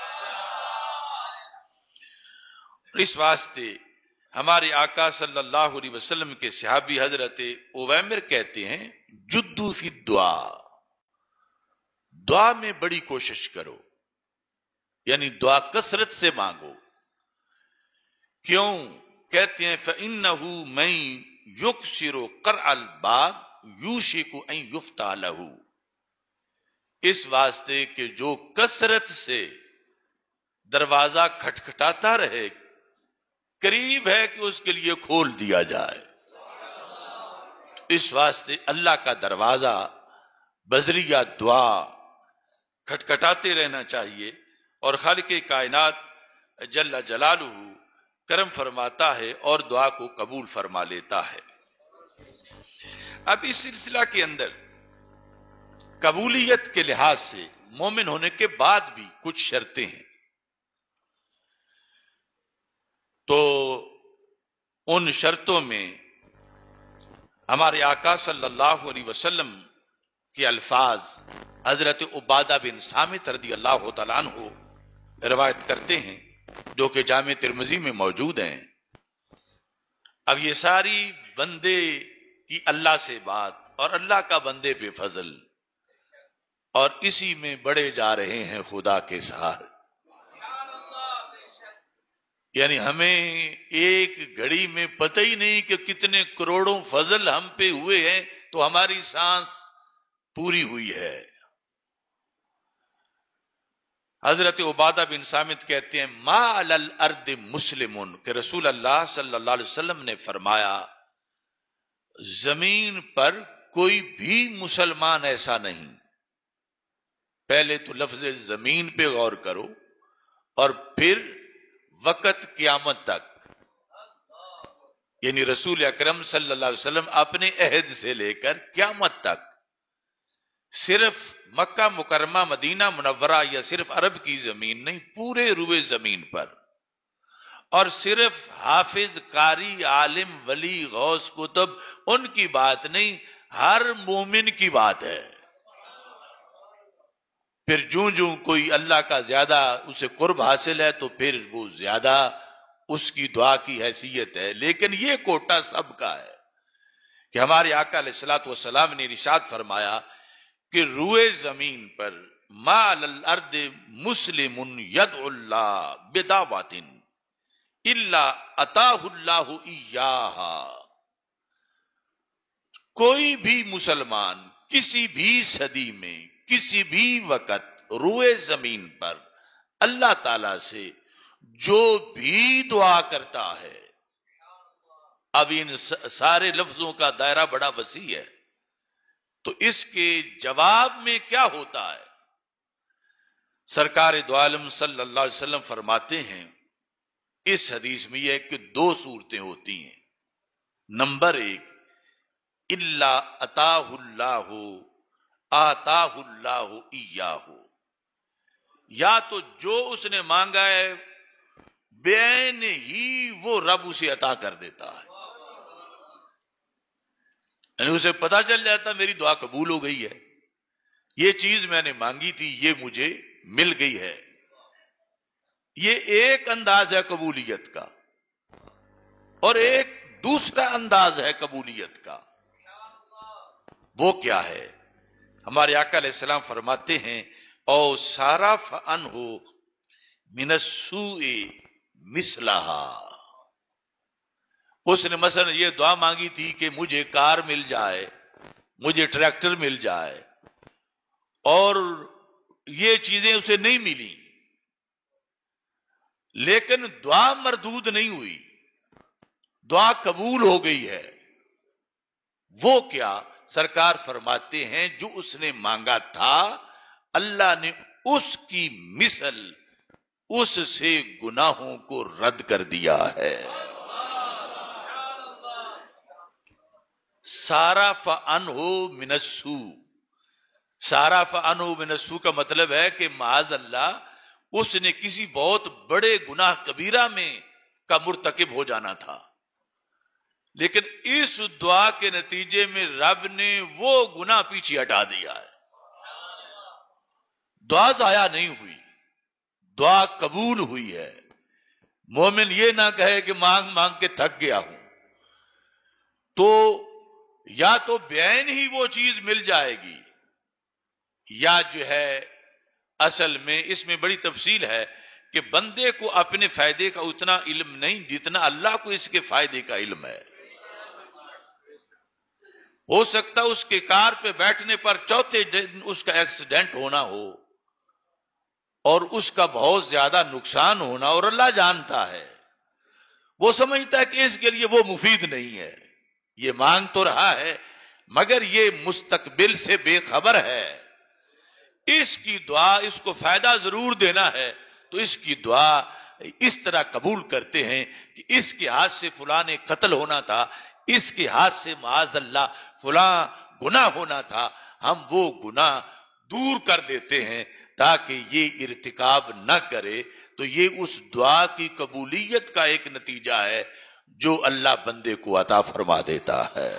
اس واسطے ہمارے آقا صلی اللہ علیہ وسلم کے صحابی حضرت اویمر کہتے ہیں جدو فی دعا، دعا میں بڑی کوشش کرو، یعنی دعا کثرت سے مانگو۔ کیوں؟ کہتے ہیں فَإِنَّهُ مَن يُكْسِرُ قَرْعَ الْبَابِ يُوشِكُ أَن يُفْتَحَ لَهُ، اس واسطے کہ جو کثرت سے دروازہ کھٹکھٹاتا رہے قریب ہے کہ اس کے لیے کھول دیا جائے۔ اس واسطے اللہ کا دروازہ بذریعہ دعا کھٹکھٹاتے رہنا چاہیے، اور خالق کائنات جل جلالہ کرم فرماتا ہے اور دعا کو قبول فرما لیتا ہے۔ اب اس سلسلہ کے اندر قبولیت کے لحاظ سے مومن ہونے کے بعد بھی کچھ شرطیں ہیں، تو ان شرطوں میں ہمارے آقا صلی اللہ علیہ وسلم کے الفاظ حضرت عبادہ بن صامت رضی اللہ تعالیٰ عنہ روایت کرتے ہیں، جو کہ جامع ترمذی میں موجود ہیں۔ اب یہ ساری بندے کی اللہ سے بات اور اللہ کا بندے پہ فضل، اور اسی میں بڑے جا رہے ہیں خدا کے ساتھ۔ یعنی ہمیں ایک گھڑی میں پتہ ہی نہیں کہ کتنے کروڑوں فضل ہم پہ ہوئے ہیں تو ہماری سانس پوری ہوئی ہے۔ حضرت عبادہ بن صامت کہتے ہیں ما علی الارض مسلمون، کہ رسول اللہ صلی اللہ علیہ وسلم نے فرمایا زمین پر کوئی بھی مسلمان ایسا نہیں۔ پہلے تو لفظ زمین پہ غور کرو، اور پھر وقت قیامت تک، یعنی رسول اکرم صلی اللہ علیہ وسلم اپنے عہد سے لے کر قیامت تک صرف مکہ مکرمہ مدینہ منورہ یا صرف عرب کی زمین نہیں، پورے روئے زمین پر، اور صرف حافظ قاری عالم ولی غوث کتب ان کی بات نہیں، ہر مومن کی بات ہے۔ پھر جوں کوئی اللہ کا زیادہ اسے قرب حاصل ہے تو پھر وہ زیادہ اس کی دعا کی حیثیت ہے، لیکن یہ کوٹا سب کا ہے کہ ہمارے آقا علیہ الصلوۃ والسلام نے ارشاد فرمایا کہ روئے زمین پر ما علی الارض مسلم یدعو اللہ بدعوۃ الا اتاہ اللہ ایہا، کوئی بھی مسلمان کسی بھی صدی میں کسی بھی وقت روئے زمین پر اللہ تعالی سے جو بھی دعا کرتا ہے، اب ان سارے لفظوں کا دائرہ بڑا وسیع ہے، تو اس کے جواب میں کیا ہوتا ہے؟ سرکار دو عالم صلی اللہ علیہ وسلم فرماتے ہیں اس حدیث میں یہ ہے کہ دو صورتیں ہوتی ہیں۔ نمبر ایک، الا اتاہ اللہ آتاہ اللہ ایاہ، یا تو جو اس نے مانگا ہے بین ہی وہ رب اسے عطا کر دیتا ہے، یعنی اسے پتا چل جاتا میری دعا قبول ہو گئی ہے، یہ چیز میں نے مانگی تھی یہ مجھے مل گئی ہے۔ یہ ایک انداز ہے قبولیت کا، اور ایک دوسرا انداز ہے قبولیت کا۔ وہ کیا ہے؟ ہمارے آقا علیہ السلام فرماتے ہیں او صرف عنہ من السوء مثلہا، اس نے مثلا یہ دعا مانگی تھی کہ مجھے کار مل جائے، مجھے ٹریکٹر مل جائے، اور یہ چیزیں اسے نہیں ملی، لیکن دعا مردود نہیں ہوئی، دعا قبول ہو گئی ہے۔ وہ کیا؟ سرکار فرماتے ہیں جو اس نے مانگا تھا اللہ نے اس کی مثل اس سے گناہوں کو رد کر دیا ہے۔ صارف عنہ من السوء، صارف عنہ من السوء کا مطلب ہے کہ معاذ اللہ اس نے کسی بہت بڑے گناہ کبیرہ میں کا مرتکب ہو جانا تھا، لیکن اس دعا کے نتیجے میں رب نے وہ گناہ پیچھے ہٹا دیا ہے۔ دعا ضائع نہیں ہوئی، دعا قبول ہوئی ہے۔ مومن یہ نہ کہے کہ مانگ مانگ کے تھک گیا ہوں، تو یا تو بعین ہی وہ چیز مل جائے گی، یا جو ہے اصل میں اس میں بڑی تفصیل ہے کہ بندے کو اپنے فائدے کا اتنا علم نہیں جتنا اللہ کو اس کے فائدے کا علم ہے۔ ہو سکتا اس کے کار پہ بیٹھنے پر چوتھے دن اس کا ایکسیڈنٹ ہونا ہو اور اس کا بہت زیادہ نقصان ہونا، اور اللہ جانتا ہے، وہ سمجھتا ہے کہ اس کے لیے وہ مفید نہیں ہے، یہ مانگ تو رہا ہے مگر یہ مستقبل سے بے خبر ہے، اس کی دعا اس کو فائدہ ضرور دینا ہے، تو اس کی دعا اس طرح قبول کرتے ہیں کہ اس کے ہاتھ سے فلاں نے قتل ہونا تھا، اس کے ہاتھ سے معاذ اللہ فلاں گناہ ہونا تھا، ہم وہ گناہ دور کر دیتے ہیں تاکہ یہ ارتکاب نہ کرے۔ تو یہ اس دعا کی قبولیت کا ایک نتیجہ ہے جو اللہ بندے کو عطا فرما دیتا ہے۔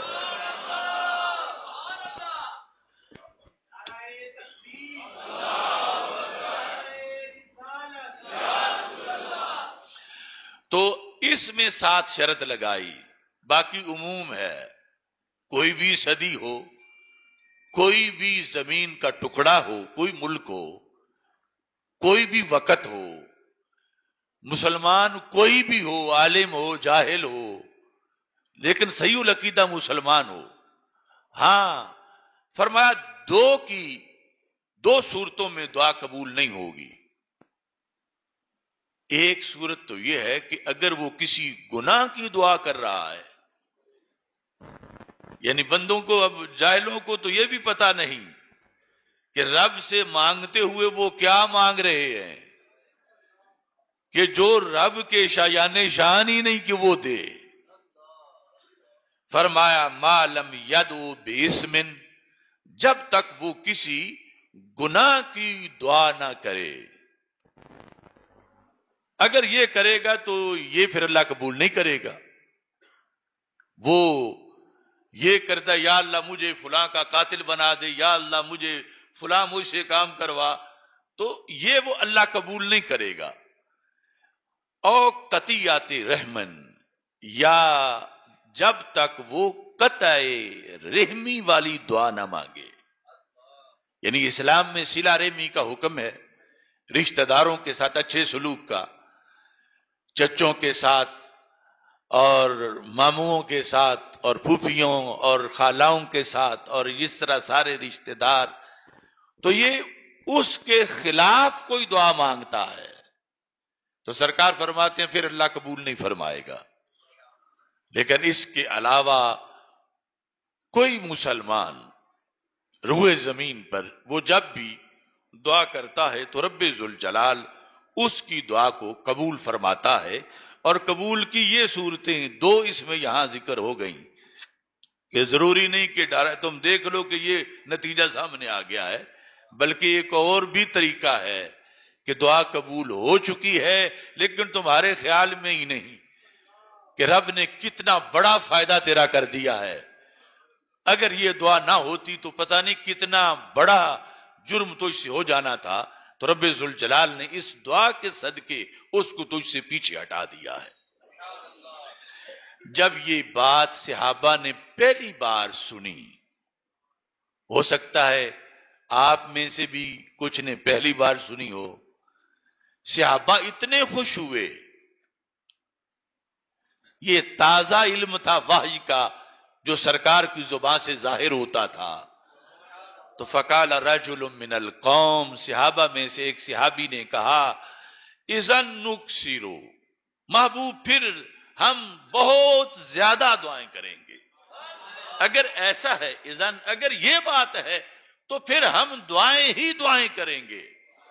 تو اس میں 7 شرط لگائی، باقی عموم ہے، کوئی بھی صدی ہو، کوئی بھی زمین کا ٹکڑا ہو، کوئی ملک ہو، کوئی بھی وقت ہو، مسلمان کوئی بھی ہو، عالم ہو جاہل ہو، لیکن صحیح العقیدہ مسلمان ہو۔ ہاں فرمایا دو صورتوں میں دعا قبول نہیں ہوگی۔ ایک صورت تو یہ ہے کہ اگر وہ کسی گناہ کی دعا کر رہا ہے، یعنی بندوں کو، اب جاہلوں کو تو یہ بھی پتا نہیں کہ رب سے مانگتے ہوئے وہ کیا مانگ رہے ہیں، کہ جو رب کے شایان شان ہی نہیں کہ وہ دے۔ فرمایا ما لم یدعو باسم، جب تک وہ کسی گناہ کی دعا نہ کرے۔ اگر یہ کرے گا تو یہ پھر اللہ قبول نہیں کرے گا۔ وہ یہ کرتا یا اللہ مجھے فلاں کا قاتل بنا دے، یا اللہ مجھے فلاں مجھ سے کام کروا، تو یہ وہ اللہ قبول نہیں کرے گا۔ او قطیعت رحمن، یا جب تک وہ قطع رحمی والی دعا نہ مانگے، یعنی اسلام میں صلہ رحمی کا حکم ہے، رشتہ داروں کے ساتھ اچھے سلوک کا، چچوں کے ساتھ اور ماموں کے ساتھ اور پھوپھیوں اور خالاؤں کے ساتھ اور اس طرح سارے رشتہ دار، تو یہ اس کے خلاف کوئی دعا مانگتا ہے تو سرکار فرماتے ہیں پھر اللہ قبول نہیں فرمائے گا۔ لیکن اس کے علاوہ کوئی مسلمان روئے زمین پر وہ جب بھی دعا کرتا ہے تو رب ذوالجلال اس کی دعا کو قبول فرماتا ہے۔ اور قبول کی یہ صورتیں 2 اس میں یہاں ذکر ہو گئیں کہ ضروری نہیں کہ تم دیکھ لو کہ یہ نتیجہ سامنے آ گیا ہے، بلکہ ایک اور بھی طریقہ ہے کہ دعا قبول ہو چکی ہے لیکن تمہارے خیال میں ہی نہیں، کہ رب نے کتنا بڑا فائدہ تیرا کر دیا ہے۔ اگر یہ دعا نہ ہوتی تو پتہ نہیں کتنا بڑا جرم تجھ سے ہو جانا تھا، تو رب ذوالجلال نے اس دعا کے صدقے اس کو تجھ سے پیچھے ہٹا دیا ہے۔ جب یہ بات صحابہ نے پہلی بار سنی، ہو سکتا ہے آپ میں سے بھی کچھ نے پہلی بار سنی ہو، صحابہ اتنے خوش ہوئے، یہ تازہ علم تھا وحی کا جو سرکار کی زبان سے ظاہر ہوتا تھا۔ تو فقال رجل من القوم، صحابہ میں سے ایک صحابی نے کہا اذن نکثرو، محبوب پھر ہم بہت زیادہ دعائیں کریں گے۔ اگر ایسا ہے، اذن اگر یہ بات ہے تو پھر ہم دعائیں ہی دعائیں کریں گے۔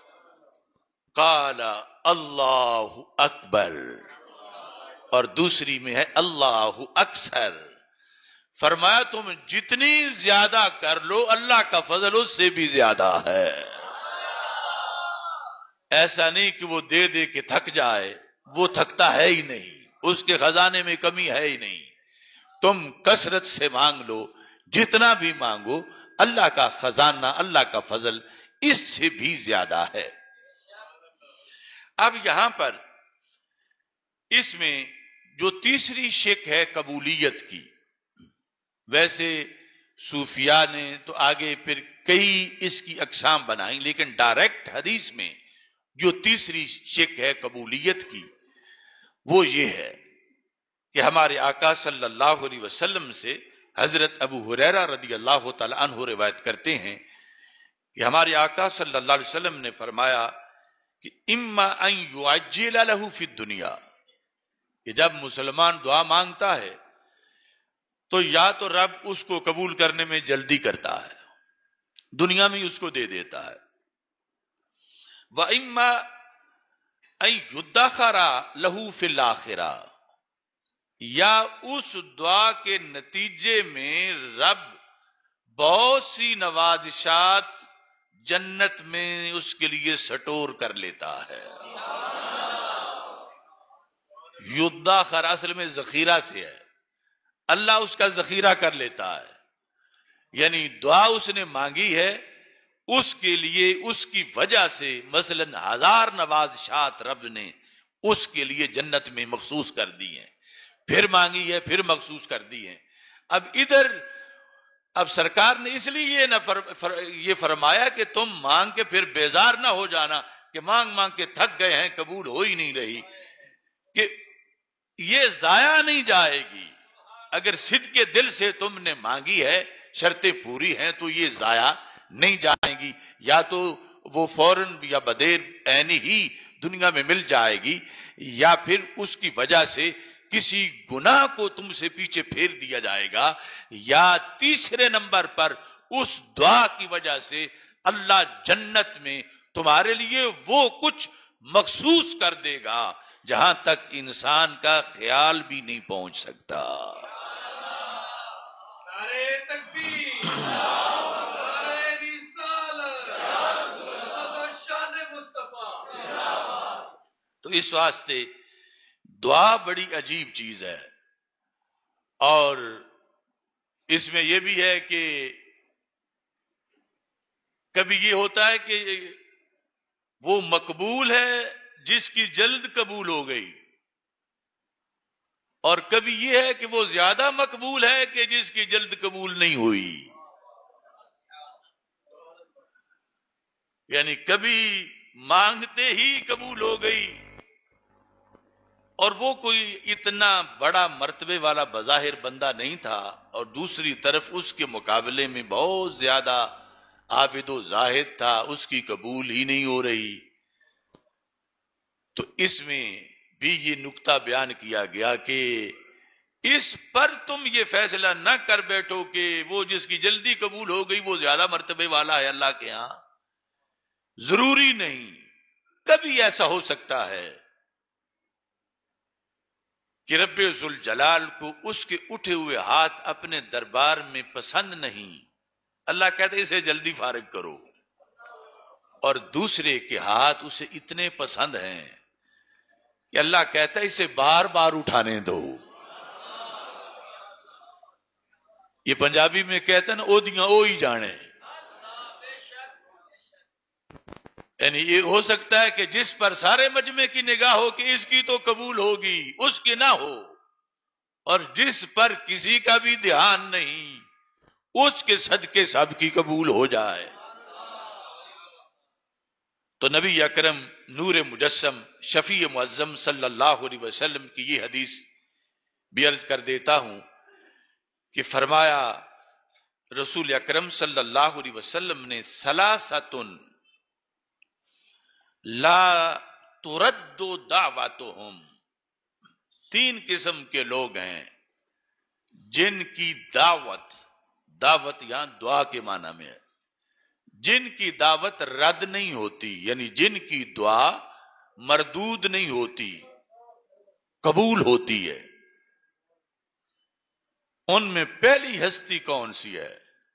قال اللہ اکبر، اور دوسری میں ہے اللہ اکثر۔ فرمایا تم جتنی زیادہ کر لو اللہ کا فضل اس سے بھی زیادہ ہے. ایسا نہیں کہ وہ دے دے کے تھک جائے، وہ تھکتا ہے ہی نہیں، اس کے خزانے میں کمی ہے ہی نہیں. تم کثرت سے مانگ لو، جتنا بھی مانگو اللہ کا خزانہ، اللہ کا فضل اس سے بھی زیادہ ہے. اب یہاں پر اس میں جو تیسری شک ہے قبولیت کی، ویسے صوفیاء نے تو آگے پھر کئی اس کی اقسام بنائیں، لیکن ڈائریکٹ حدیث میں جو تیسری شک ہے قبولیت کی وہ یہ ہے کہ ہمارے آقا صلی اللہ علیہ وسلم سے حضرت ابو ہریرہ رضی اللہ تعالی عنہ روایت کرتے ہیں کہ ہمارے آقا صلی اللہ علیہ وسلم نے فرمایا کہ اما ان یعجل له فی الدنیا، کہ جب مسلمان دعا مانگتا ہے تو یا تو رب اس کو قبول کرنے میں جلدی کرتا ہے، دنیا میں اس کو دے دیتا ہے، وَإِمَّا أَن يُدَّخَرَ لَهُ فِي الْآخِرَةِ، یا اس دعا کے نتیجے میں رب بہت سی نوازشات جنت میں اس کے لیے سٹور کر لیتا ہے. یدخر اصل میں ذخیرہ سے ہے، اللہ اس کا ذخیرہ کر لیتا ہے. یعنی دعا اس نے مانگی ہے، اس کے لیے اس کی وجہ سے مثلا 1000 نوازشات رب نے اس کے لیے جنت میں مخصوص کر دی ہیں، پھر مانگی ہے پھر مخصوص کر دی ہیں. اب سرکار نے اس لیے یہ فرمایا کہ تم مانگ کے پھر بیزار نہ ہو جانا کہ مانگ مانگ کے تھک گئے ہیں قبول ہو ہی نہیں رہی، کہ یہ ضائع نہیں جائے گی. اگر صدق کے دل سے تم نے مانگی ہے، شرطیں پوری ہیں، تو یہ ضائع نہیں جائیں گی، یا تو وہ فوراً یا بدیر عین ہی دنیا میں مل جائے گی، یا پھر اس کی وجہ سے کسی گناہ کو تم سے پیچھے پھیر دیا جائے گا، یا تیسرے نمبر پر اس دعا کی وجہ سے اللہ جنت میں تمہارے لیے وہ کچھ مخصوص کر دے گا جہاں تک انسان کا خیال بھی نہیں پہنچ سکتا. تو اس واسطے دعا بڑی عجیب چیز ہے، اور اس میں یہ بھی ہے کہ کبھی یہ ہوتا ہے کہ وہ مقبول ہے جس کی جلد قبول ہو گئی، اور کبھی یہ ہے کہ وہ زیادہ مقبول ہے کہ جس کی جلد قبول نہیں ہوئی. یعنی کبھی مانگتے ہی قبول ہو گئی، اور وہ کوئی اتنا بڑا مرتبے والا بظاہر بندہ نہیں تھا، اور دوسری طرف اس کے مقابلے میں بہت زیادہ عابد و زاہد تھا، اس کی قبول ہی نہیں ہو رہی. تو اس میں بھی یہ نکتہ بیان کیا گیا کہ اس پر تم یہ فیصلہ نہ کر بیٹھو کہ وہ جس کی جلدی قبول ہو گئی وہ زیادہ مرتبے والا ہے اللہ کے ہاں. ضروری نہیں، کبھی ایسا ہو سکتا ہے کہ رب ذوالجلال کو اس کے اٹھے ہوئے ہاتھ اپنے دربار میں پسند نہیں، اللہ کہتا ہے اسے جلدی فارغ کرو، اور دوسرے کے ہاتھ اسے اتنے پسند ہیں کہ اللہ کہتا ہے اسے بار بار اٹھانے دو. یہ پنجابی میں کہتا ہے نا، او دیاں او ہی جانے. یعنی یہ ہو سکتا ہے کہ جس پر سارے مجمع کی نگاہ ہو کہ اس کی تو قبول ہوگی، اس کی نہ ہو، اور جس پر کسی کا بھی دھیان نہیں اس کے صدقے سب کی قبول ہو جائے. تو نبی اکرم نور مجسم شفیع معظم صلی اللہ علیہ وسلم کی یہ حدیث بھی عرض کر دیتا ہوں کہ فرمایا رسول اکرم صلی اللہ علیہ وسلم نے ثلاثۃ لا ترد دعوتهم، 3 قسم کے لوگ ہیں جن کی دعوت یہاں دعا کے معنی میں ہے، جن کی دعوت رد نہیں ہوتی، یعنی جن کی دعا مردود نہیں ہوتی، قبول ہوتی ہے. ان میں پہلی ہستی کون سی ہے؟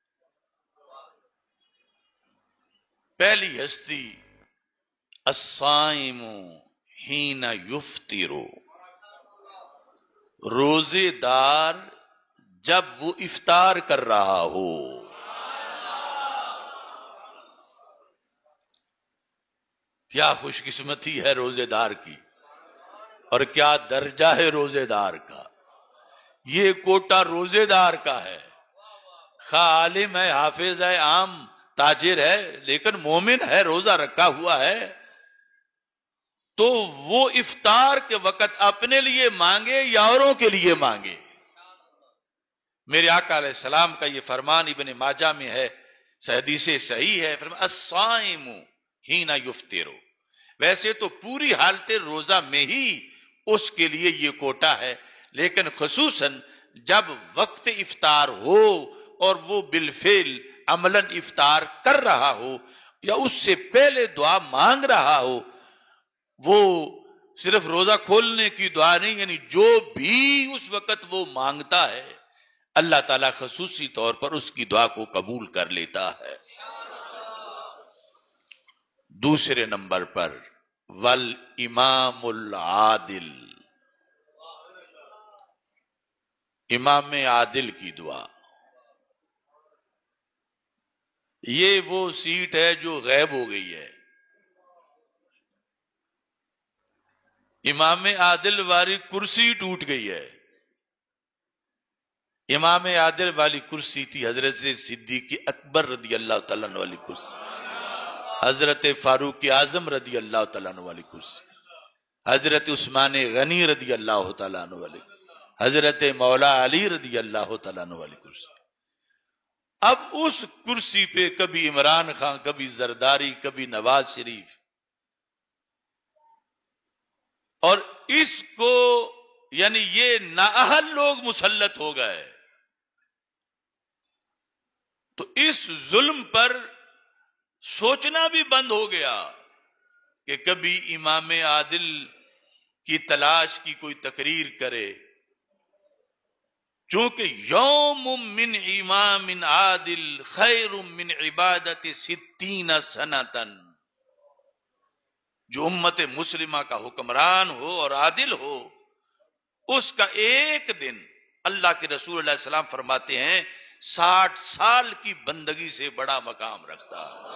پہلی ہستی الصائم حین یفطر، روزے دار جب وہ افطار کر رہا ہو۔ کیا خوش قسمتی ہے روزے دار کی، اور کیا درجہ ہے روزے دار کا۔ یہ کوٹا روزے دار کا ہے، خواہ عالم ہے، حافظ ہے، عام تاجر ہے، لیکن مومن ہے، روزہ رکھا ہوا ہے، تو وہ افطار کے وقت اپنے لیے مانگے یا اوروں کے لیے مانگے۔ میرے آقا علیہ السلام کا یہ فرمان ابن ماجہ میں ہے، حدیث صحیح ہے، فرمان الصائم حین یفطر۔ ویسے تو پوری حالت روزہ میں ہی اس کے لیے یہ کوٹا ہے، لیکن خصوصاً جب وقت افطار ہو اور وہ بالفعل عملاً افطار کر رہا ہو یا اس سے پہلے دعا مانگ رہا ہو، وہ صرف روزہ کھولنے کی دعا نہیں، یعنی جو بھی اس وقت وہ مانگتا ہے اللہ تعالیٰ خصوصی طور پر اس کی دعا کو قبول کر لیتا ہے۔ دوسرے نمبر پر والامام العادل، امام عادل کی دعا۔ یہ وہ سیٹ ہے جو غائب ہو گئی ہے۔ امام عادل والی کرسی ٹوٹ گئی ہے۔ امام عادل والی کرسی تھی حضرت صدیق اکبر رضی اللہ تعالیٰ عنہ والی کرسی، حضرت فاروق اعظم رضی اللہ تعالیٰ عنہ والی کرسی، حضرت عثمان غنی رضی اللہ تعالیٰ عنہ والی، حضرت مولا علی رضی اللہ تعالیٰ عنہ والی کرسی۔ اب اس کرسی پہ کبھی عمران خان، کبھی زرداری، کبھی نواز شریف، اور اس کو یعنی یہ نااہل لوگ مسلط ہو گئے، تو اس ظلم پر سوچنا بھی بند ہو گیا کہ کبھی امام عادل کی تلاش کی کوئی تقریر کرے، چونکہ یوم من امام عادل خیر من عبادت 60 سنتن، جو امت مسلمہ کا حکمران ہو اور عادل ہو، اس کا ایک دن اللہ کے رسول علیہ السلام فرماتے ہیں 60 سال کی بندگی سے بڑا مقام رکھتا ہے۔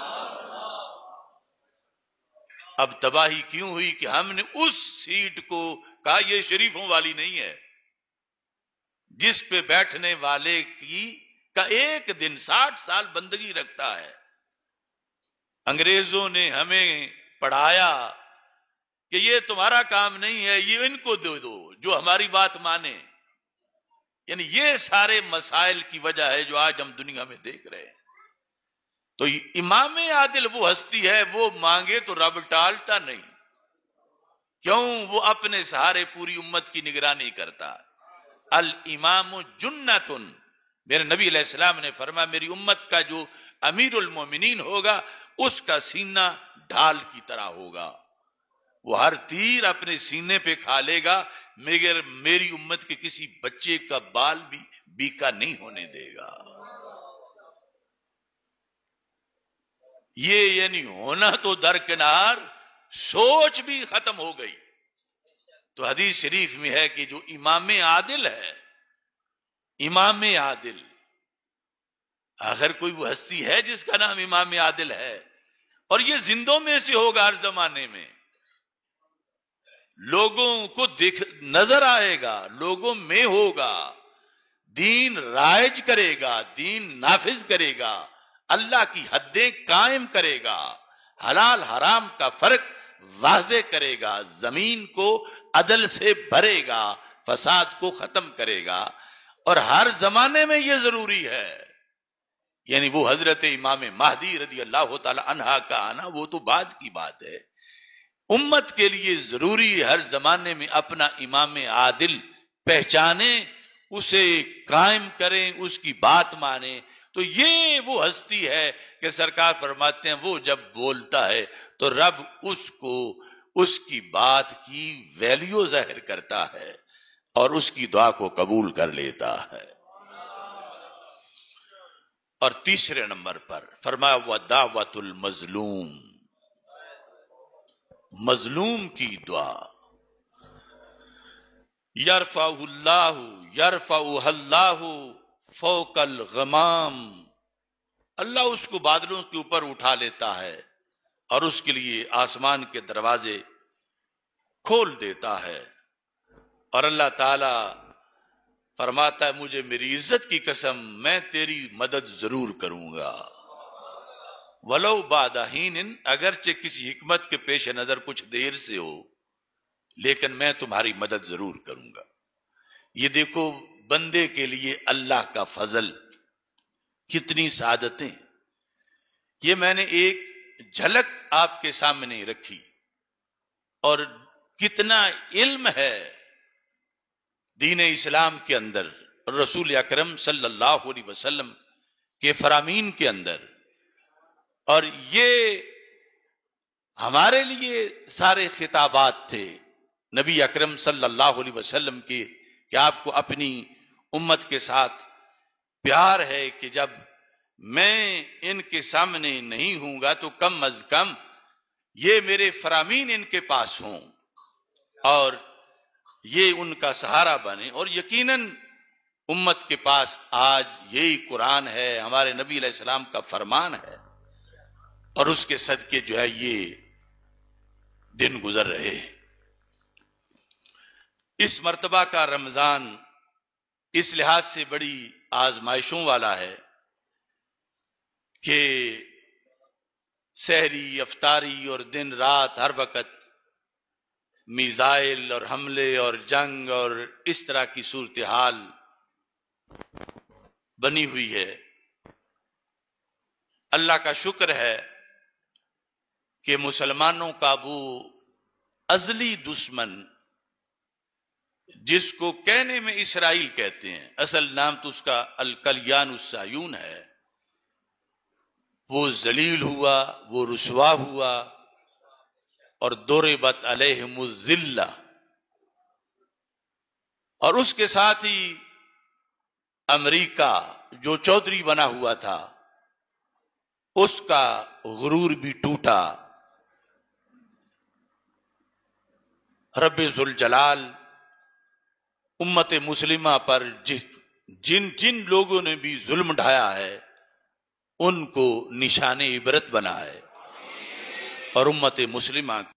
اب تباہی کیوں ہوئی کہ ہم نے اس سیٹ کو کہا یہ شریفوں والی نہیں ہے، جس پہ بیٹھنے والے کا ایک دن 60 سال بندگی رکھتا ہے۔ انگریزوں نے ہمیں پڑھایا کہ یہ تمہارا کام نہیں ہے، یہ ان کو دے دو جو ہماری بات مانے۔ یعنی یہ سارے مسائل کی وجہ ہے جو آج ہم دنیا میں دیکھ رہے ہیں۔ تو امام عادل وہ ہستی ہے، وہ مانگے تو رب ٹالتا نہیں، کیوں؟ وہ اپنے سہارے پوری امت کی نگرانی کرتا۔ الامام جنتن، میرے نبی علیہ السلام نے فرمایا میری امت کا جو امیر المومنین ہوگا اس کا سینہ ڈھال کی طرح ہوگا، وہ ہر تیر اپنے سینے پہ کھا لے گا، مگر میری امت کے کسی بچے کا بال بھی بیکا نہیں ہونے دے گا۔ یہ یعنی ہونا تو درکنار، سوچ بھی ختم ہو گئی۔ تو حدیث شریف میں ہے کہ جو امام عادل ہے، امام عادل، آخر کوئی وہ ہستی ہے جس کا نام امام عادل ہے؟ اور یہ زندوں میں سے ہوگا ہر زمانے میں، لوگوں کو نظر آئے گا، لوگوں میں ہوگا، دین رائج کرے گا، دین نافذ کرے گا، اللہ کی حدیں قائم کرے گا، حلال حرام کا فرق واضح کرے گا، زمین کو عدل سے بھرے گا، فساد کو ختم کرے گا، اور ہر زمانے میں یہ ضروری ہے۔ یعنی وہ حضرت امام مہدی رضی اللہ تعالی عنہ کا آنا وہ تو بعد کی بات ہے، امت کے لیے ضروری ہے ہر زمانے میں اپنا امام عادل پہچانیں، اسے قائم کریں، اس کی بات مانیں۔ تو یہ وہ ہستی ہے کہ سرکار فرماتے ہیں وہ جب بولتا ہے تو رب اس کو اس کی بات کی ویلیو ظاہر کرتا ہے۔ اور اس کی دعا کو قبول کر لیتا ہے۔ اور تیسرے نمبر پر فرمایا وَدَعْوَةُ الْمَظْلُوم، مظلوم کی دعا، يَرْفَعُهُ اللَّهُ يَرْفَعُهَا اللَّهُ فَوْقَ الْغَمَامِ، اللہ اس کو بادلوں کے اوپر اٹھا لیتا ہے اور اس کے لیے آسمان کے دروازے کھول دیتا ہے، اور اللہ تعالی فرماتا ہے مجھے میری عزت کی قسم میں تیری مدد ضرور کروں گا، وَلَوْ بَعْدَ حِینٍ، اگرچہ کسی حکمت کے پیش نظر کچھ دیر سے ہو لیکن میں تمہاری مدد ضرور کروں گا۔ یہ دیکھو بندے کے لیے اللہ کا فضل، کتنی سعادتیں، یہ میں نے ایک جھلک آپ کے سامنے رکھی، اور کتنا علم ہے دین اسلام کے اندر، رسول اکرم صلی اللہ علیہ وسلم کے فرامین کے اندر، اور یہ ہمارے لیے سارے خطابات تھے نبی اکرم صلی اللہ علیہ وسلم کے، کہ آپ کو اپنی امت کے ساتھ پیار ہے کہ جب میں ان کے سامنے نہیں ہوں گا تو کم از کم یہ میرے فرامین ان کے پاس ہوں اور یہ ان کا سہارا بنے۔ اور یقیناً امت کے پاس آج یہی قرآن ہے، ہمارے نبی علیہ السلام کا فرمان ہے، اور اس کے صدقے جو ہے یہ دن گزر رہے ہیں۔ اس مرتبہ کا رمضان اس لحاظ سے بڑی آزمائشوں والا ہے کہ سحری، افطاری اور دن رات ہر وقت میزائل اور حملے اور جنگ اور اس طرح کی صورتحال بنی ہوئی ہے۔ اللہ کا شکر ہے کہ مسلمانوں کا وہ ازلی دشمن جس کو کہنے میں اسرائیل کہتے ہیں، اصل نام تو اس کا الکلیان الصہیون ہے، وہ ذلیل ہوا، وہ رسوا ہوا، اور ضربت علیہم الذلہ، اور اس کے ساتھ ہی امریکہ جو چودھری بنا ہوا تھا اس کا غرور بھی ٹوٹا۔ رب ذوالجلال امت مسلمہ پر جن جن لوگوں نے بھی ظلم ڈھایا ہے ان کو نشان عبرت بنا ہے، اور امت مسلمہ